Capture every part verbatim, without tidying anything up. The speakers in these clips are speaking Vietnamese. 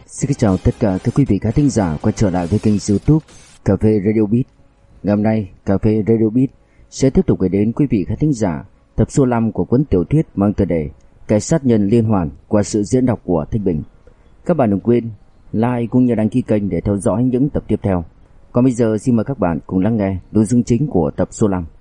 Xin chào tất cả các quý vị khán thính giả quay trở lại với kênh YouTube Cà phê Radio Beat. Ngày hôm nay, Cà phê Radio Beat sẽ tiếp tục gửi đến quý vị khán thính giả tập số năm của cuốn tiểu thuyết mang tựa đề Kẻ sát nhân liên hoàn qua sự diễn đọc của Thanh Bình. Các bạn đừng quên like cũng như đăng ký kênh để theo dõi những tập tiếp theo. Còn bây giờ xin mời các bạn cùng lắng nghe nội dung chính của tập số năm.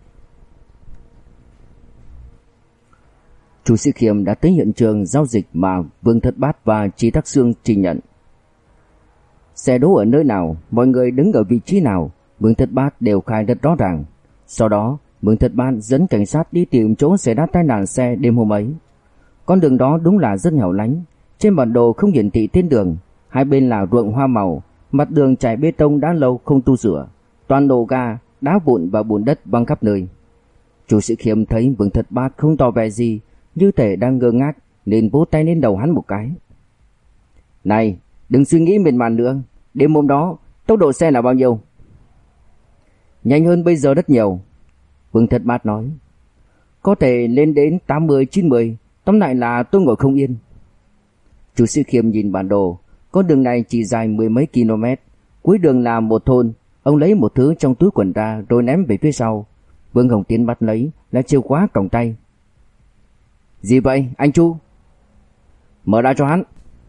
Chu Sĩ Khiêm đã tới hiện trường giao dịch mà Vương Thất Bát và Trí Thác Xương trình nhận. Xe đỗ ở nơi nào, mọi người đứng ở vị trí nào, Vương Thất Bát đều khai rất rõ ràng. Sau đó, Vương Thất Bát dẫn cảnh sát đi tìm chỗ xảy ra tai nạn xe đêm hôm ấy. Con đường đó đúng là rất hẻo lánh, trên bản đồ không hiển thị tên đường, hai bên là ruộng hoa màu, mặt đường trải bê tông đã lâu không tu sửa, toàn nổ ga, đá vụn và bùn đất văng khắp nơi. Chu Sĩ Khiêm thấy Vương Thất Bát không tỏ vẻ gì, như thể đang ngơ ngác, nên vỗ tay lên đầu hắn một cái. Này, đừng suy nghĩ miên man nữa, đêm hôm đó tốc độ xe là bao nhiêu? Nhanh hơn bây giờ rất nhiều, Vương Thất Bát nói. Có thể lên đến tám mươi chín mươi, tóm lại là tôi ngồi không yên. Chu Sĩ Khiêm nhìn bản đồ, con đường này chỉ dài mười mấy km, cuối đường là một thôn. Ông lấy một thứ trong túi quần ra rồi ném về phía sau. Vương Hồng Tiến bắt lấy là chìa khóa còng tay. Gì vậy anh Chu? Mở ra cho hắn.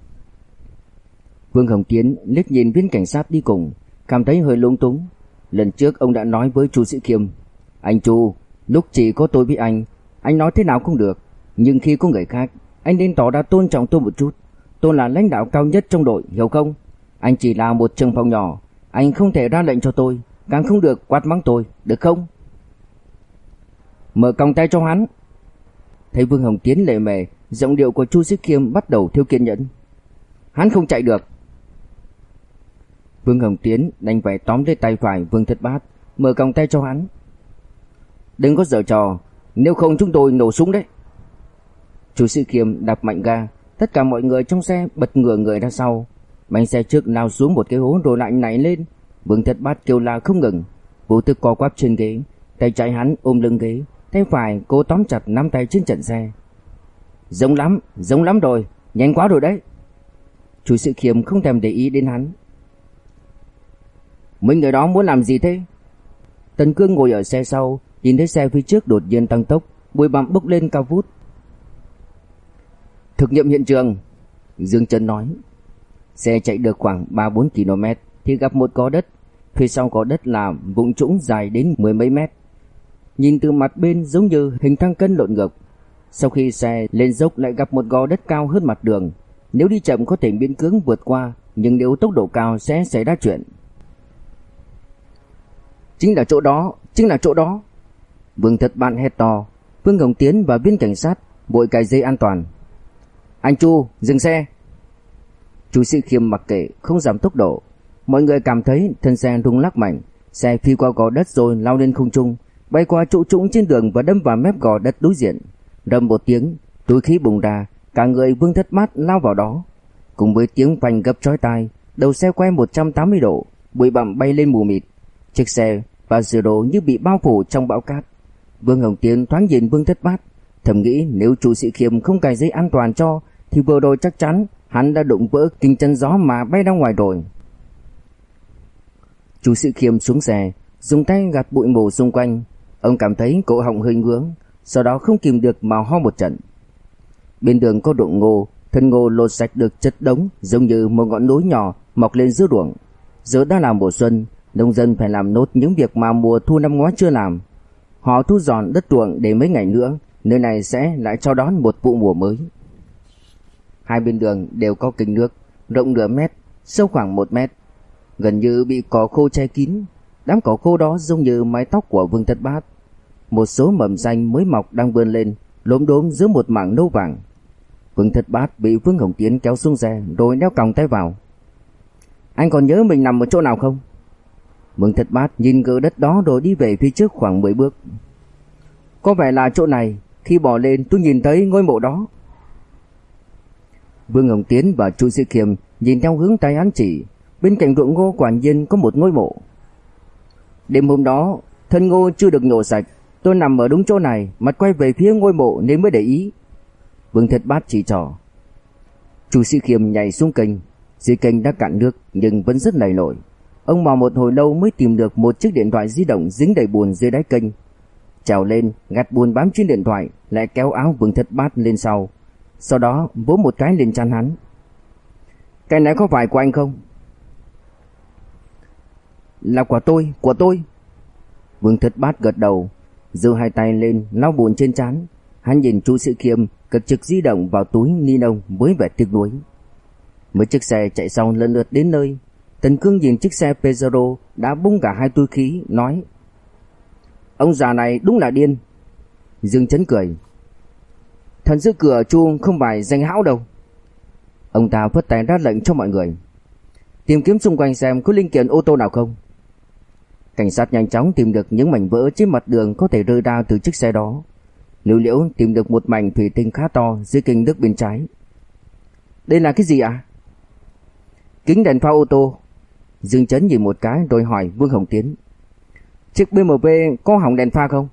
Vương Hồng Tiến liếc nhìn viên cảnh sát đi cùng, cảm thấy hơi lung túng. Lần trước ông đã nói với Chu Sĩ Khiêm, anh Chu, lúc chỉ có tôi với anh, anh nói thế nào cũng được, nhưng khi có người khác, anh nên tỏ ra tôn trọng tôi một chút. Tôi là lãnh đạo cao nhất trong đội, hiểu không? Anh chỉ là một trưởng phòng nhỏ, anh không thể ra lệnh cho tôi, càng không được quát mắng tôi, được không? Mở còng tay cho hắn. Thấy Vương Hồng Tiến lề mề, giọng điệu của Chu Sĩ Khiêm bắt đầu thiếu kiên nhẫn. Hắn không chạy được. Vương Hồng Tiến đành phải tóm lấy tay phải Vương Thất Bát, mở còng tay cho hắn. Đừng có giở trò, nếu không chúng tôi nổ súng đấy. Chu Sĩ Khiêm đạp mạnh ga, tất cả mọi người trong xe bật ngửa người ra sau. Bánh xe trước lao xuống một cái hố rồi lại nảy lên. Vương Thất Bát kêu la không ngừng, vô thức co quắp trên ghế, tay trái hắn ôm lưng ghế, tay phải cố tóm chặt nắm tay trên chân xe. Giống lắm, giống lắm rồi, nhanh quá rồi đấy. Chu Sĩ Khiêm không thèm để ý đến hắn. Mấy người đó muốn làm gì thế? Tần Cương ngồi ở xe sau, nhìn thấy xe phía trước đột nhiên tăng tốc, bụi bặm bốc lên cao vút. Thực nghiệm hiện trường, Dương Trân nói. Xe chạy được khoảng ba bốn ki lô mét thì gặp một gò đất, phía sau gò đất là vùng trũng dài đến mười mấy mét. Nhìn từ mặt bên giống như hình thang cân lộn ngược. Sau khi xe lên dốc lại gặp một gò đất cao hơn mặt đường. Nếu đi chậm có thể miễn cưỡng vượt qua, nhưng nếu tốc độ cao sẽ xảy ra chuyện. Chính là chỗ đó, chính là chỗ đó. Vương Thất Bát hét to. Vương Hồng Tiến và viên cảnh sát vội cài dây an toàn. Anh Chu, dừng xe. Chu Sĩ Khiêm mặc kệ, không giảm tốc độ. Mọi người cảm thấy thân xe rung lắc mạnh, xe phi qua gò đất rồi lao lên không trung, bay qua chỗ trũng trên đường và đâm vào mép gò đất đối diện. Rầm một tiếng, túi khí bùng ra, cả người Vương Thất Bát lao vào đó. Cùng với tiếng phanh gấp chói tai, đầu xe quay một trăm tám mươi độ, bụi bặm bay lên mù mịt. Chiếc xe Pajero như bị bao phủ trong bão cát. Vương Hồng Tiến thoáng nhìn Vương Thất Bát, thầm nghĩ nếu Chu Sĩ Khiêm không cài dây an toàn cho thì vừa rồi chắc chắn hắn đã đụng vỡ kính chắn gió mà bay ra ngoài rồi. Chu Sĩ Khiêm xuống xe, dùng tay gạt bụi mù xung quanh. Ông cảm thấy cổ họng hơi ngứa, sau đó không kìm được mà ho một trận. Bên đường có ruộng ngô, thân ngô lột sạch được chất đống giống như một ngọn núi nhỏ mọc lên giữa ruộng. Giờ đã là mùa xuân, nông dân phải làm nốt những việc mà mùa thu năm ngoái chưa làm. Họ thu dọn đất ruộng để mấy ngày nữa nơi này sẽ lại chào đón một vụ mùa mới. Hai bên đường đều có kênh nước, rộng nửa mét, sâu khoảng một mét, gần như bị cỏ khô che kín. Đám cỏ khô đó giống như mái tóc của Vương Thất Bát. Một số mầm xanh mới mọc đang vươn lên, lốm đốm giữa một mảng nâu vàng. Vương Thất Bát bị Vương Hồng Tiến kéo xuống xe rồi đeo còng tay vào. Anh còn nhớ mình nằm ở chỗ nào không? Vương Thất Bát nhìn gờ đất đó rồi đi về phía trước khoảng mười bước. Có vẻ là chỗ này, khi bò lên tôi nhìn thấy ngôi mộ đó. Vương Hồng Tiến và Chu Sĩ Khiêm nhìn theo hướng tay hắn chỉ, bên cạnh ruộng ngô quả nhiên có một ngôi mộ. Đêm hôm đó, thân ngô chưa được nhổ sạch, tôi nằm ở đúng chỗ này, mặt quay về phía ngôi mộ nên mới để ý. Vương Thất Bát chỉ trỏ. Chu Sĩ Khiêm nhảy xuống kênh, Dưới kênh đã cạn nước nhưng vẫn rất nảy nổi. Ông mò một hồi lâu mới tìm được một chiếc điện thoại di động dính đầy bùn dưới đáy kênh. Trèo lên, gạt bùn bám trên điện thoại, lại kéo áo Vương Thất Bát lên sau. Sau đó vỗ một cái lên trán hắn. Cái này có phải của anh không? Là của tôi, của tôi. Vương Thất Bát gật đầu, giơ hai tay lên lau bùn trên trán. Hắn nhìn Chu Sĩ Khiêm cất chiếc di động vào túi ni lông với vẻ tiếc nuối. Mấy chiếc xe chạy sau lần lượt đến nơi. Tần Cương nhìn chiếc xe Peugeot đã bung cả hai túi khí, nói: Ông già này đúng là điên. Dương Chấn cười: Thần giữ cửa Chu không phải danh hão đâu. Ông ta phất tay ra lệnh cho mọi người: Tìm kiếm xung quanh xem có linh kiện ô tô nào không. Cảnh sát nhanh chóng tìm được những mảnh vỡ trên mặt đường có thể rơi ra từ chiếc xe đó. Lưu Liễu tìm được một mảnh thủy tinh khá to dưới kính nước bên trái. Đây là cái gì ạ? À? Kính đèn pha ô tô. Dương Chấn nhìn một cái rồi hỏi Vương Hồng Tiến: Chiếc bê em vê có hỏng đèn pha không?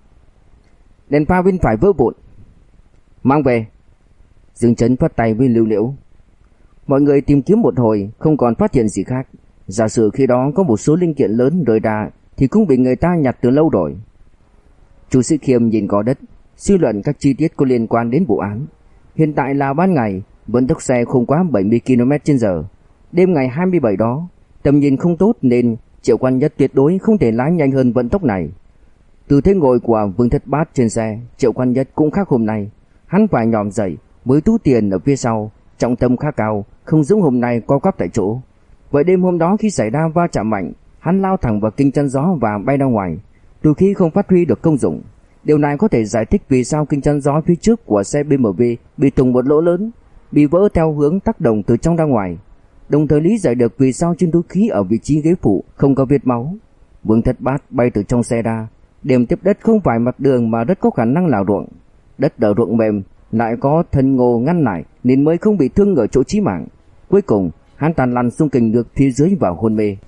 Đèn pha bên phải vỡ vụn. Mang về. Dương Chấn phất tay với Lưu Liễu. Mọi người tìm kiếm một hồi không còn phát hiện gì khác. Giả sử khi đó có một số linh kiện lớn rơi ra thì cũng bị người ta nhặt từ lâu rồi. Chu Sĩ Khiêm nhìn cỏ đất, suy luận các chi tiết có liên quan đến vụ án. Hiện tại là ban ngày, vận tốc xe không quá bảy mươi ki lô mét trên giờ. Đêm ngày hai mươi bảy đó, tầm nhìn không tốt nên Triệu Quan Nhất tuyệt đối không thể lái nhanh hơn vận tốc này. Từ thế ngồi của Vương Thất Bát trên xe, Triệu Quan Nhất cũng khác hôm nay. Hắn phải nhòm dậy với túi tiền ở phía sau, trọng tâm khá cao, không giống hôm nay co quắp tại chỗ. Vậy đêm hôm đó khi xảy ra va chạm mạnh, hắn lao thẳng vào kinh chắn gió và bay ra ngoài. Từ khi không phát huy được công dụng. Điều này có thể giải thích vì sao kinh chắn gió phía trước của xe bê em vê bị thủng một lỗ lớn, bị vỡ theo hướng tác động từ trong ra ngoài. Đồng thời lý giải được vì sao trên túi khí ở vị trí ghế phụ không có vết máu. Vương Thất Bát bay từ trong xe ra. Điểm tiếp đất không phải mặt đường mà rất có khả năng là ruộng. Đất ở ruộng mềm lại có thân ngô ngăn lại nên mới không bị thương ở chỗ chí mạng. Cuối cùng hắn tàn lăn xuống kênh nước phía dưới và hôn mê.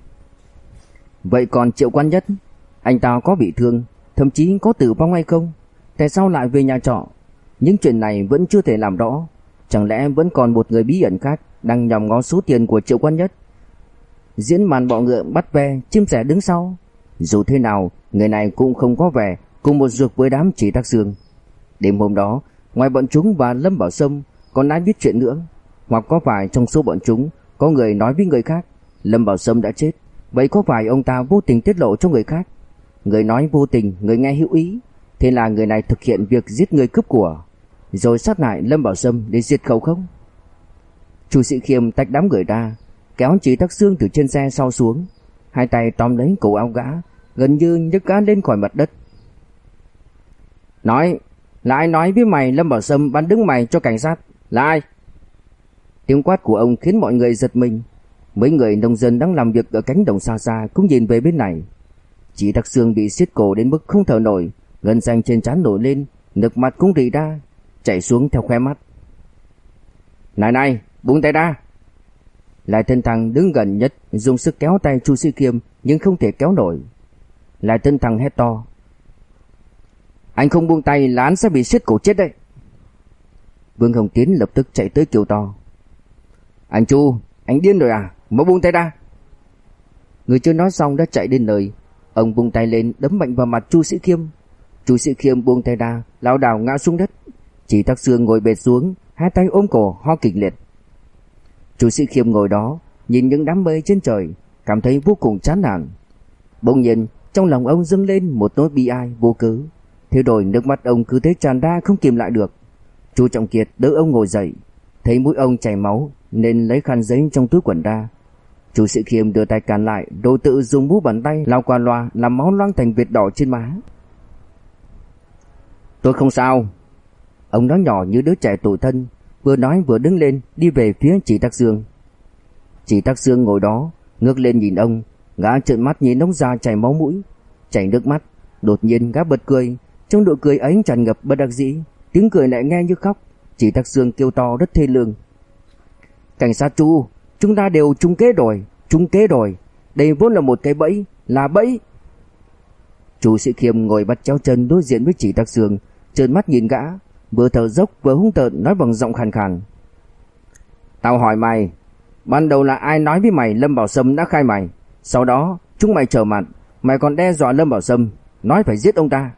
Vậy còn Triệu Quan Nhất, anh ta có bị thương, thậm chí có tử vong hay không? Tại sao lại về nhà trọ? Những chuyện này vẫn chưa thể làm rõ. Chẳng lẽ vẫn còn một người bí ẩn khác đang nhòm ngó số tiền của Triệu Quan Nhất? Diễn màn bọ ngựa bắt ve, chim sẻ đứng sau. Dù thế nào, người này cũng không có vẻ cùng một ruột với đám Chỉ Tắc Xương. Đêm hôm đó, ngoài bọn chúng và Lâm Bảo Sâm, còn ai biết chuyện nữa? Hoặc có phải trong số bọn chúng có người nói với người khác Lâm Bảo Sâm đã chết? Vậy có phải ông ta vô tình tiết lộ cho người khác? Người nói vô tình, người nghe hữu ý. Thế là người này thực hiện việc giết người cướp của, rồi sát hại Lâm Bảo Sâm để diệt khẩu không? Chu Sĩ Khiêm tách đám người ra, kéo Chỉ Tắc Xương từ trên xe sau xuống, hai tay tóm lấy cổ áo gã, gần như nhấc gã lên khỏi mặt đất. Nói, là ai nói với mày Lâm Bảo Sâm bắn đứng mày cho cảnh sát? Là ai? Tiếng quát của ông khiến mọi người giật mình. Mấy người nông dân đang làm việc ở cánh đồng xa xa cũng nhìn về bên này. Chỉ Tắc Xương bị siết cổ đến mức không thở nổi, gân xanh trên trán nổi lên, nước mắt cũng rỉ ra, chảy xuống theo khóe mắt. Này này, buông tay ra! Lại Tân Thăng đứng gần nhất, dùng sức kéo tay Chu Sĩ Khiêm nhưng không thể kéo nổi. Lại Tân Thăng hét to: Anh không buông tay là anh sẽ bị siết cổ chết đấy. Vương Hồng Tiến lập tức chạy tới kêu to: Anh Chu, anh điên rồi à? Mau buông tay ra! Người chưa nói xong đã chạy đến nơi. Ông buông tay lên đấm mạnh vào mặt Chu Sĩ Khiêm. Chu Sĩ Khiêm buông tay ra, lảo đảo ngã xuống đất. Chỉ Tắc Xương ngồi bệt xuống, hai tay ôm cổ ho kịch liệt. Chu Sĩ Khiêm ngồi đó nhìn những đám mây trên trời, cảm thấy vô cùng chán nản. Bỗng nhiên trong lòng ông dâng lên một nỗi bi ai vô cớ. Thế rồi nước mắt ông cứ thế tràn ra không kìm lại được. Chu Trọng Kiệt đỡ ông ngồi dậy, thấy mũi ông chảy máu nên lấy khăn giấy trong túi quần ra. Chu Sĩ Khiêm đưa tay cản lại, rồi tự dùng mũ bàn tay lau qua loa làm máu loang thành vệt đỏ trên má. Tôi không sao. Ông nói nhỏ như đứa trẻ tủi thân, vừa nói vừa đứng lên đi về phía Chỉ Tắc Xương. Chỉ Tắc Xương ngồi đó ngước lên nhìn ông, gã trợn mắt nhìn ông già chảy máu mũi, chảy nước mắt. Đột nhiên gã bật cười, trong nụ cười ấy tràn ngập bất đắc dĩ, tiếng cười lại nghe như khóc. Chỉ Tắc Xương kêu to rất thê lương: Cảnh sát Chu, chúng ta đều trúng kế rồi, trúng kế rồi. Đây vốn là một cái bẫy, là bẫy. Chu Sĩ Khiêm ngồi bắt chéo chân đối diện với Chỉ Tắc Xương, trợn mắt nhìn gã, vừa thở dốc vừa hung tợn nói bằng giọng khàn khàn: Tao hỏi mày, Ban đầu là ai nói với mày Lâm Bảo Sâm đã khai mày? Sau đó chúng mày trở mặt, mày còn đe dọa Lâm Bảo Sâm, nói phải giết ông ta.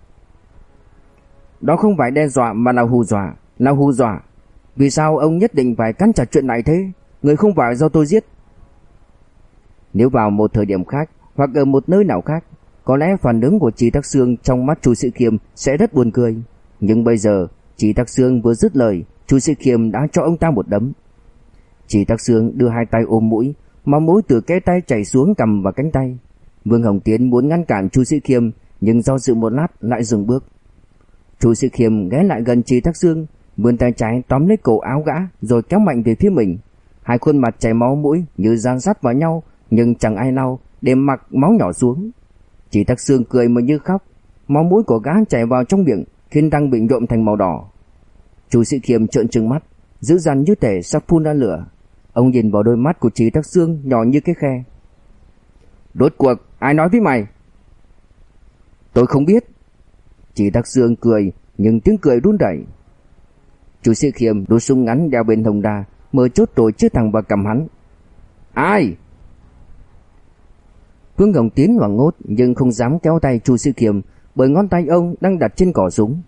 Đó không phải đe dọa mà là hù dọa, là hù dọa. Vì sao ông nhất định phải cắn chặt chuyện này thế? Người không phải do tôi giết. Nếu vào một thời điểm khác hoặc ở một nơi nào khác, có lẽ phản ứng của Trì Tắc Xương trong mắt Chu Sĩ Khiêm sẽ rất buồn cười. Nhưng bây giờ Trì Tắc Xương vừa dứt lời, Chu Sĩ Khiêm đã cho ông ta một đấm. Trì Tắc Xương đưa hai tay ôm mũi, máu mũi từ cái tay chảy xuống cằm và cánh tay. Vương Hồng Tiến muốn ngăn cản Chu Sĩ Khiêm, nhưng do dự một lát lại dừng bước. Chu Sĩ Khiêm ghé lại gần Trì Tắc Xương, vươn tay trái tóm lấy cổ áo gã rồi kéo mạnh về phía mình. Hai khuôn mặt chảy máu mũi như dán sát vào nhau, nhưng chẳng ai lau để mặc máu nhỏ xuống. Trì Tắc Xương cười mà như khóc, máu mũi của gã chảy vào trong miệng khiến răng bị nhuộm thành màu đỏ. Chu Sĩ Khiêm trợn trừng mắt, dữ dằn như thể sắp phun ra lửa. Ông nhìn vào đôi mắt của Trì Tắc Xương nhỏ như cái khe. Rốt cuộc ai nói với mày? Tôi không biết. Trì Tắc Xương cười, nhưng tiếng cười run rẩy. Chu Sĩ Khiêm đút súng ngắn đeo bên hông đa, mở chốt rồi chĩa thẳng vào cằm hắn. Ai? Vương Hồng Tiến hoảng hốt nhưng không dám kéo tay Chu Sĩ Khiêm, bởi ngón tay ông đang đặt trên cò súng.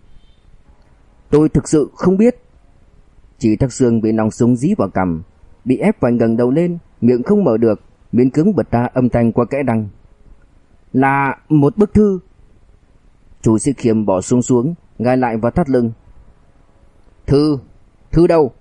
Tôi thực sự không biết. Trì Tắc Xương bị nòng súng dí vào cằm, bị ép phải ngẩng đầu lên, miệng không mở được, miễn cưỡng bật ra âm thanh qua kẽ răng. Là một bức thư. Chu Sĩ Khiêm bỏ súng xuống, gài lại vào thắt lưng. Thư? Thư đâu?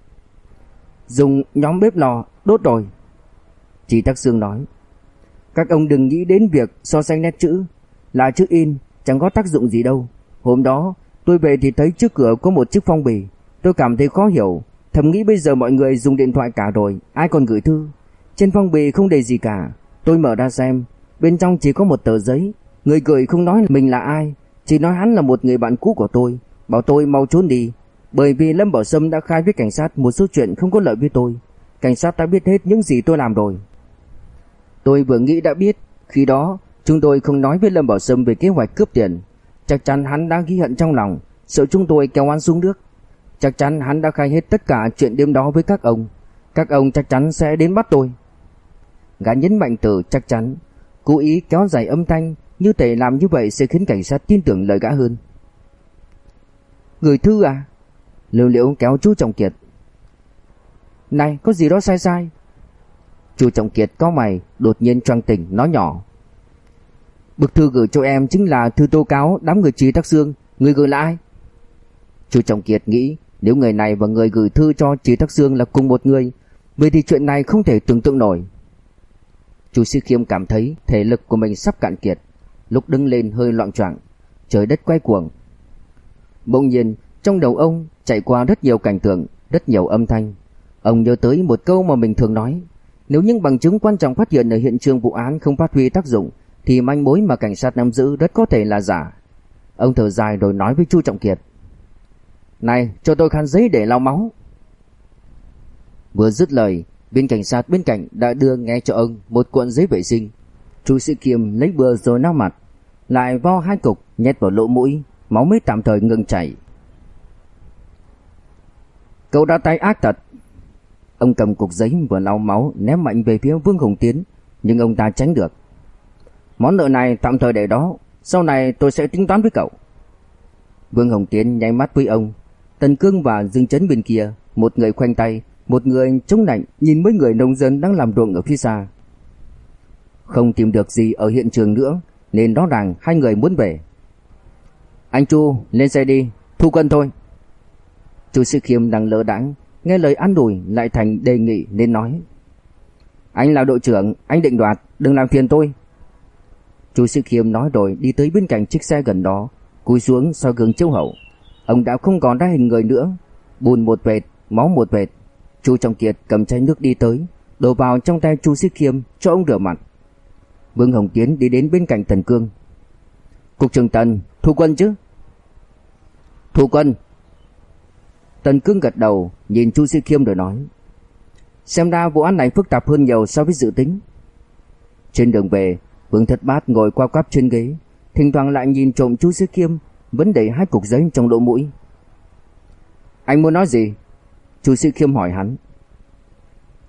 Dùng nhóm bếp lò đốt rồi. Trì Tắc Xương nói. Các ông đừng nghĩ đến việc so sánh nét chữ, là chữ in, chẳng có tác dụng gì đâu. Hôm đó tôi về thì thấy trước cửa có một chiếc phong bì, tôi cảm thấy khó hiểu, thầm nghĩ bây giờ mọi người dùng điện thoại cả rồi, ai còn gửi thư. Trên phong bì không đề gì cả, tôi mở ra xem, bên trong chỉ có một tờ giấy, người gửi không nói mình là ai, chỉ nói hắn là một người bạn cũ của tôi, bảo tôi mau trốn đi, bởi vì Lâm Bảo Sâm đã khai với cảnh sát một số chuyện không có lợi với tôi. Cảnh sát đã biết hết những gì tôi làm rồi. Tôi vừa nghĩ đã biết, khi đó chúng tôi không nói với Lâm Bảo Sâm về kế hoạch cướp tiền. Chắc chắn hắn đã ghi hận trong lòng, sợ chúng tôi kéo hắn xuống nước. Chắc chắn hắn đã khai hết tất cả chuyện đêm đó với các ông. Các ông chắc chắn sẽ đến bắt tôi. Gã nhấn mạnh từ chắc chắn, cố ý kéo dài âm thanh, như thể làm như vậy sẽ khiến cảnh sát tin tưởng lời gã hơn. Gửi thư à? Liễu Liễu kéo chú Trọng Kiệt. Này, có gì đó sai sai. Chú Trọng Kiệt cau mày, đột nhiên choàng tỉnh, nói nhỏ. Bức thư gửi cho em chính là thư tố cáo đám người Trì Tắc Xương, người gửi là ai? Chú Trọng Kiệt nghĩ nếu người này và người gửi thư cho Trì Tắc Xương là cùng một người, vậy thì chuyện này không thể tưởng tượng nổi. Chu Sĩ Khiêm cảm thấy thể lực của mình sắp cạn kiệt, lúc đứng lên hơi loạng choạng, trời đất quay cuồng. Bỗng nhiên trong đầu ông chạy qua rất nhiều cảnh tượng, rất nhiều âm thanh. Ông nhớ tới một câu mà mình thường nói, nếu những bằng chứng quan trọng phát hiện ở hiện trường vụ án không phát huy tác dụng thì manh mối mà cảnh sát nắm giữ rất có thể là giả. Ông thở dài rồi nói với Chu Trọng Kiệt. Này, cho tôi khăn giấy để lau máu. Vừa dứt lời, bên cảnh sát bên cạnh đã đưa ngay cho ông một cuộn giấy vệ sinh. Chu Sĩ Khiêm lấy bừa rồi lau mặt, lại vo hai cục nhét vào lỗ mũi, máu mới tạm thời ngừng chảy. Cậu đã tay ác thật. Ông cầm cục giấy vừa lau máu ném mạnh về phía Vương Hồng Tiến, nhưng ông ta tránh được. Món nợ này tạm thời để đó, sau này tôi sẽ tính toán với cậu. Vương Hồng Tiến nháy mắt với ông. Tần Cương và Dương Chấn bên kia, một người khoanh tay, một người chống nạnh nhìn mấy người nông dân đang làm ruộng ở phía xa. Không tìm được gì ở hiện trường nữa, nên rõ ràng hai người muốn về. Anh Chu, lên xe đi, thu quân thôi. Chu Sĩ Khiêm đang lơ đãng, nghe lời an ủi lại thành đề nghị nên nói. Anh là đội trưởng, anh định đoạt, đừng làm phiền tôi. Chu Sĩ Khiêm nói rồi đi tới bên cạnh chiếc xe gần đó, cúi xuống soi gương chiếu hậu. Ông đã không còn ra hình người nữa, bùn một vệt, máu một vệt. Chu Trọng Kiệt cầm chai nước đi tới, đổ vào trong tay Chu Sĩ Khiêm cho ông rửa mặt. Vương Hồng Tiến đi đến bên cạnh Tần Cương. Cục trưởng Tần, thu quân chứ? Thu quân. Tần Cương gật đầu, nhìn Chu Sĩ Khiêm rồi nói. Xem ra vụ án này phức tạp hơn nhiều so với dự tính. Trên đường về, Vương Thất Bát ngồi qua quắp trên ghế, thỉnh thoảng lại nhìn trộm Chu Sĩ Khiêm vẫn để hai cục giấy trong lỗ mũi. Anh muốn nói gì? Chu Sĩ Khiêm hỏi hắn.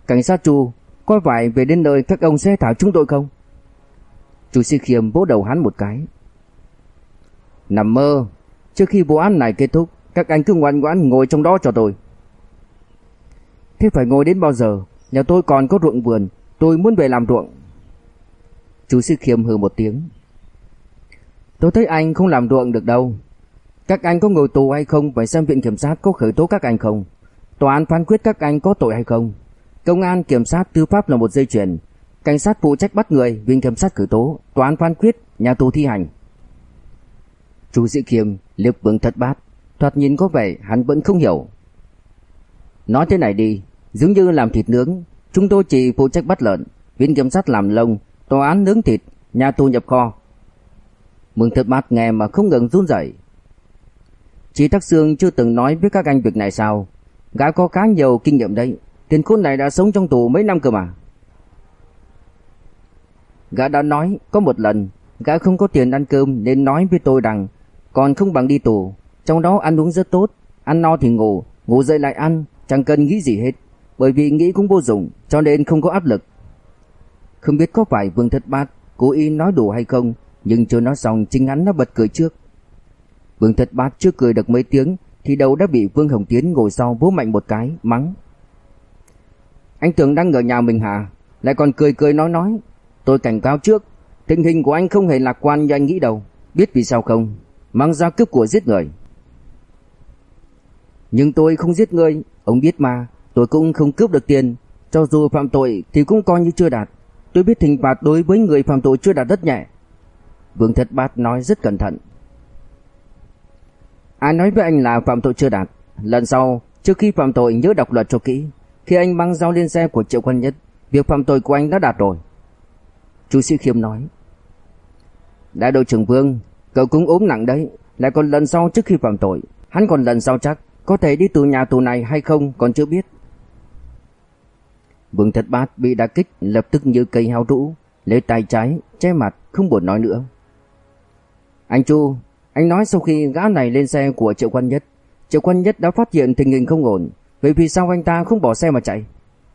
Cảnh sát Chu, có phải về đến nơi các ông sẽ thả chúng tôi không? Chu Sĩ Khiêm vỗ đầu hắn một cái. Nằm mơ, trước khi vụ án này kết thúc, các anh cứ ngoan ngoãn ngồi trong đó cho tôi. Thế phải ngồi đến bao giờ? Nhà tôi còn có ruộng vườn, tôi muốn về làm ruộng. Chu Sĩ Khiêm hừ một tiếng. Tôi thấy anh không làm ruộng được đâu. Các anh có ngồi tù hay không phải xem viện kiểm sát có khởi tố các anh không. Tòa án phán quyết các anh có tội hay không. Công an, kiểm sát, tư pháp là một dây chuyền. Cảnh sát phụ trách bắt người, viện kiểm sát khởi tố, tòa án phán quyết, nhà tù thi hành. Chu Sĩ Khiêm liếc Vương Thất Bát, thoạt nhìn có vẻ hắn vẫn không hiểu. Nói thế này đi, giống như làm thịt nướng, chúng tôi chỉ phụ trách bắt lợn, viện kiểm sát làm lông, tòa án nướng thịt, nhà tù nhập kho. Vương Thất Bát nghe mà không ngừng run rẩy. Chí Thác Sương chưa từng nói với các anh việc này sao? Gã có khá nhiều kinh nghiệm đấy, tên khốn này đã sống trong tù mấy năm cơ mà. Gã đã nói có một lần, gã không có tiền ăn cơm nên nói với tôi rằng còn không bằng đi tù, trong đó ăn uống rất tốt, ăn no thì ngủ, ngủ dậy lại ăn, chẳng cần nghĩ gì hết, bởi vì nghĩ cũng vô dụng, cho nên không có áp lực. Không biết có phải Vương Thất Bát cố ý nói đùa hay không, nhưng chưa nói xong chính hắn đã bật cười trước. Vương Thất Bát chưa cười được mấy tiếng thì đầu đã bị Vương Hồng Tiến ngồi sau vỗ mạnh một cái, mắng. Anh tưởng đang ở nhà mình hả? Lại còn cười cười nói nói. Tôi cảnh cáo trước, tình hình của anh không hề lạc quan như anh nghĩ đâu. Biết vì sao không? Mang ra cướp của giết người. Nhưng tôi không giết người, ông biết mà, tôi cũng không cướp được tiền. Cho dù phạm tội thì cũng coi như chưa đạt. Tôi biết hình phạt đối với người phạm tội chưa đạt rất nhẹ. Vương Thất Bát nói rất cẩn thận. Ai nói với anh là phạm tội chưa đạt? Lần sau, trước khi phạm tội nhớ đọc luật cho kỹ. Khi anh mang dao lên xe của Triệu Quan Nhất, việc phạm tội của anh đã đạt rồi. Chu Sĩ Khiêm nói. Đại đội trưởng Vương, cậu cũng ốm nặng đấy, lại còn lần sau trước khi phạm tội. Hắn còn lần sau chắc, có thể đi từ nhà tù này hay không còn chưa biết. Vương Thất Bát bị đả kích lập tức như cây heo rũ, lấy tay trái che mặt không buồn nói nữa. Anh Chu, anh nói sau khi gã này lên xe của Triệu Quan Nhất, Triệu Quan Nhất đã phát hiện tình hình không ổn, vậy vì sao anh ta không bỏ xe mà chạy?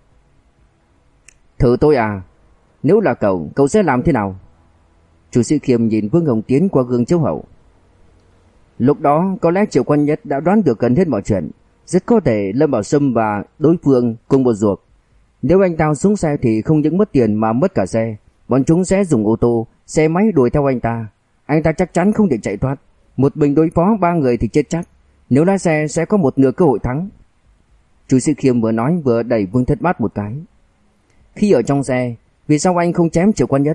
Thử tôi à, nếu là cậu, cậu sẽ làm thế nào? Chu Sĩ Khiêm nhìn Vương Hồng Tiến qua gương chiếu hậu. Lúc đó có lẽ Triệu Quan Nhất đã đoán được gần hết mọi chuyện, rất có thể Lâm Bảo Sâm và đối phương cùng một ruột. Nếu anh ta xuống xe thì không những mất tiền mà mất cả xe, bọn chúng sẽ dùng ô tô, xe máy đuổi theo anh ta. Anh ta chắc chắn không thể chạy thoát, một mình đối phó ba người thì chết chắc. Nếu lái xe sẽ có một nửa cơ hội thắng. Chu Sĩ Khiêm vừa nói vừa đẩy Vương Thất Bát một cái. Khi ở trong xe, vì sao anh không chém Triệu Quan Nhất?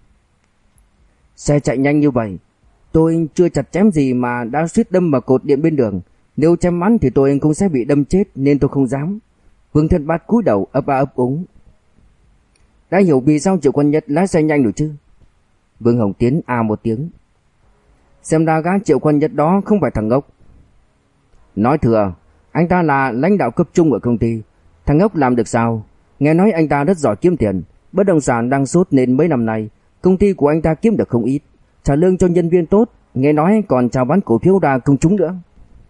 Xe chạy nhanh như vậy, tôi chưa chặt chém gì mà đã suýt đâm vào cột điện bên đường. Nếu chém mắn thì tôi cũng sẽ bị đâm chết nên tôi không dám. Vương Thất Bát cúi đầu ấp a ấp úng. Đã hiểu vì sao Triệu Quan Nhất lái xe nhanh rồi chứ? Vương Hồng Tiến à một tiếng. Xem ra gã Triệu Quan Nhất đó không phải thằng ngốc. Nói thừa, anh ta là lãnh đạo cấp trung ở công ty. Thằng ngốc làm được sao? Nghe nói anh ta rất giỏi kiếm tiền, bất động sản đang sốt nên mấy năm nay công ty của anh ta kiếm được không ít, trả lương cho nhân viên tốt, nghe nói còn chào bán cổ phiếu đa công chúng nữa.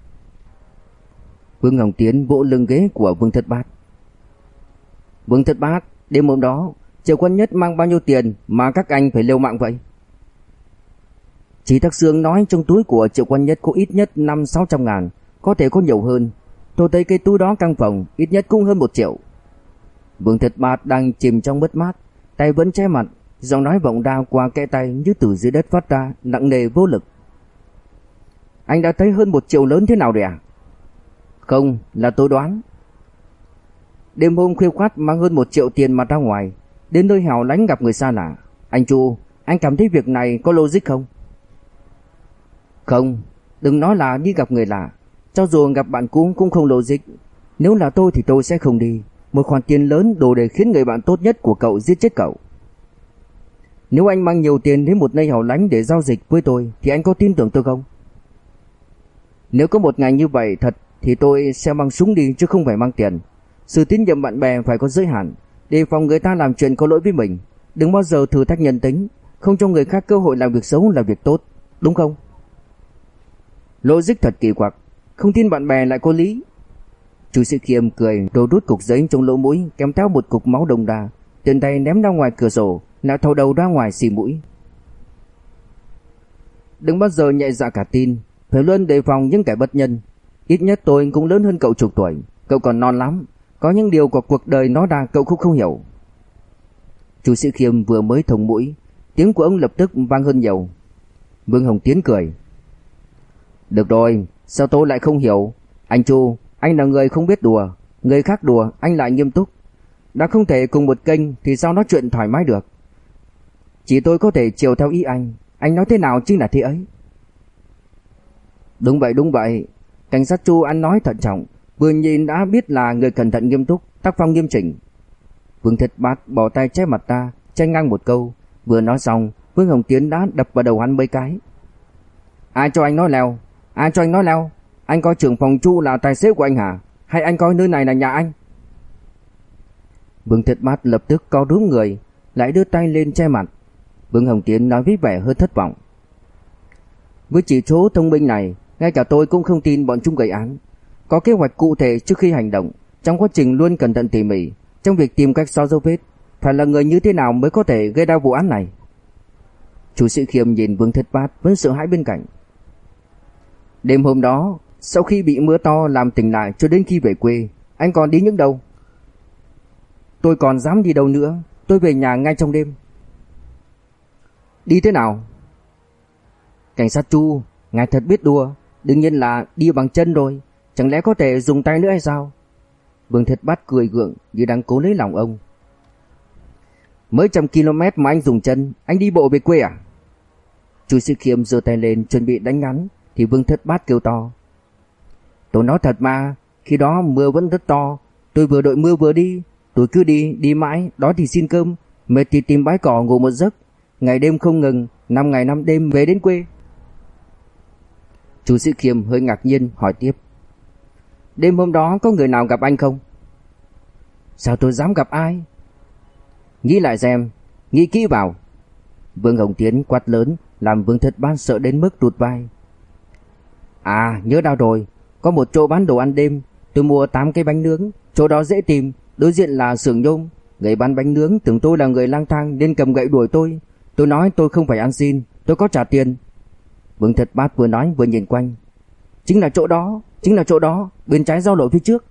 Vương Hồng Tiến vỗ lưng ghế của Vương Thất Bát. Vương Thất Bát, đêm hôm đó Triệu Quan Nhất mang bao nhiêu tiền mà các anh phải liều mạng vậy? Chí Thác Sương nói trong túi của Triệu Quan Nhất có ít nhất năm sáu trăm ngàn, có thể có nhiều hơn. Tôi thấy cái túi đó căng phòng, ít nhất cũng hơn một triệu. Vương Thất Bát đang chìm trong mất mát, tay vẫn che mặt, giọng nói vọng ra qua kẽ tay như từ dưới đất phát ra, nặng nề vô lực. Anh đã thấy hơn một triệu lớn thế nào rồi à? Không, là tôi đoán. Đêm hôm khuya khoắt mang hơn một triệu tiền mà ra ngoài, đến nơi hẻo lánh gặp người xa lạ. Anh Chu, anh cảm thấy việc này có logic không? Không, đừng nói là đi gặp người lạ. Cho dù gặp bạn cũ cũng không logic. Nếu là tôi thì tôi sẽ không đi. Một khoản tiền lớn đủ để khiến người bạn tốt nhất của cậu giết chết cậu. Nếu anh mang nhiều tiền đến một nơi hẻo lánh để giao dịch với tôi thì anh có tin tưởng tôi không? Nếu có một ngày như vậy thật thì tôi sẽ mang súng đi chứ không phải mang tiền. Sự tín nhiệm bạn bè phải có giới hạn, đề phòng người ta làm chuyện có lỗi với mình. Đừng bao giờ thử thách nhân tính, không cho người khác cơ hội làm việc xấu là việc tốt, đúng không? Logic thật kỳ quặc, không tin bạn bè lại có lý. Chu Sĩ Khiêm cười rồi rút cục giấy trong lỗ mũi, kèm theo một cục máu đồng đà, tiện tay ném ra ngoài cửa sổ, lại thò đầu ra ngoài xì mũi. Đừng bao giờ nhẹ dạ cả tin, phải luôn đề phòng những kẻ bất nhân. Ít nhất tôi cũng lớn hơn cậu chục tuổi, cậu còn non lắm, có những điều của cuộc đời nó ra cậu cũng không hiểu. Chu Sĩ Khiêm vừa mới thông mũi, tiếng của ông lập tức vang hơn nhiều. Vương Hồng Tiến cười. Được rồi, sao tôi lại không hiểu? Anh Chu, anh là người không biết đùa, người khác đùa anh lại nghiêm túc. Đã không thể cùng một kênh thì sao nói chuyện thoải mái được? Chỉ tôi có thể chiều theo ý anh, anh nói thế nào chính là thế ấy. Đúng vậy, đúng vậy. Cảnh sát Chu ăn nói thận trọng, vừa nhìn đã biết là người cẩn thận nghiêm túc, tác phong nghiêm chỉnh. Vương Thất Bát bỏ tay che mặt ta, tranh ngang một câu. Vừa nói xong, Vương Hồng Tiến đã đập vào đầu hắn mấy cái. Ai cho anh nói leo? Ai cho anh nói leo? Anh coi trưởng phòng Chu là tài xế của anh hả? Hay anh coi nơi này là nhà anh? Vương Thất Bát lập tức co rúm người, lại đưa tay lên che mặt. Vương Hồng Tiến nói với vẻ hơi thất vọng. Với chỉ số thông minh này, ngay cả tôi cũng không tin bọn chúng gây án. Có kế hoạch cụ thể trước khi hành động, trong quá trình luôn cẩn thận tỉ mỉ, trong việc tìm cách xóa dấu vết. Phải là người như thế nào mới có thể gây ra vụ án này? Chu Sĩ Khiêm nhìn Vương Thất Bát vẫn sợ hãi bên cạnh. Đêm hôm đó, sau khi bị mưa to làm tỉnh lại cho đến khi về quê, anh còn đi những đâu? Tôi còn dám đi đâu nữa, tôi về nhà ngay trong đêm. Đi thế nào? Cảnh sát Chu, ngài thật biết đùa, đương nhiên là đi bằng chân rồi, chẳng lẽ có thể dùng tay nữa hay sao? Vương Thất Bát cười gượng như đang cố lấy lòng ông. Mấy trăm km mà anh dùng chân, anh đi bộ về quê à? Chu Sĩ Khiêm giơ tay lên chuẩn bị đánh ngắn thì Vương Thất Bát kêu to. Tôi nói thật mà, khi đó mưa vẫn rất to, tôi vừa đội mưa vừa đi, tôi cứ đi, đi mãi, đói thì xin cơm, mệt thì tìm bãi cỏ ngủ một giấc, ngày đêm không ngừng, năm ngày năm đêm về đến quê. Chu Sĩ Khiêm hơi ngạc nhiên hỏi tiếp. Đêm hôm đó có người nào gặp anh không? Sao tôi dám gặp ai? Nghĩ lại xem, nghĩ kỹ vào. Vương Hồng Tiến quát lớn làm Vương Thất Bát sợ đến mức tụt vai. À, nhớ ra rồi, có một chỗ bán đồ ăn đêm, tôi mua tám cái bánh nướng, chỗ đó dễ tìm, đối diện là xưởng nhôm. Người bán bánh nướng tưởng tôi là người lang thang nên cầm gậy đuổi tôi. Tôi nói tôi không phải ăn xin, tôi có trả tiền. Vương Thất Bát vừa nói vừa nhìn quanh. Chính là chỗ đó, chính là chỗ đó, bên trái giao lộ phía trước.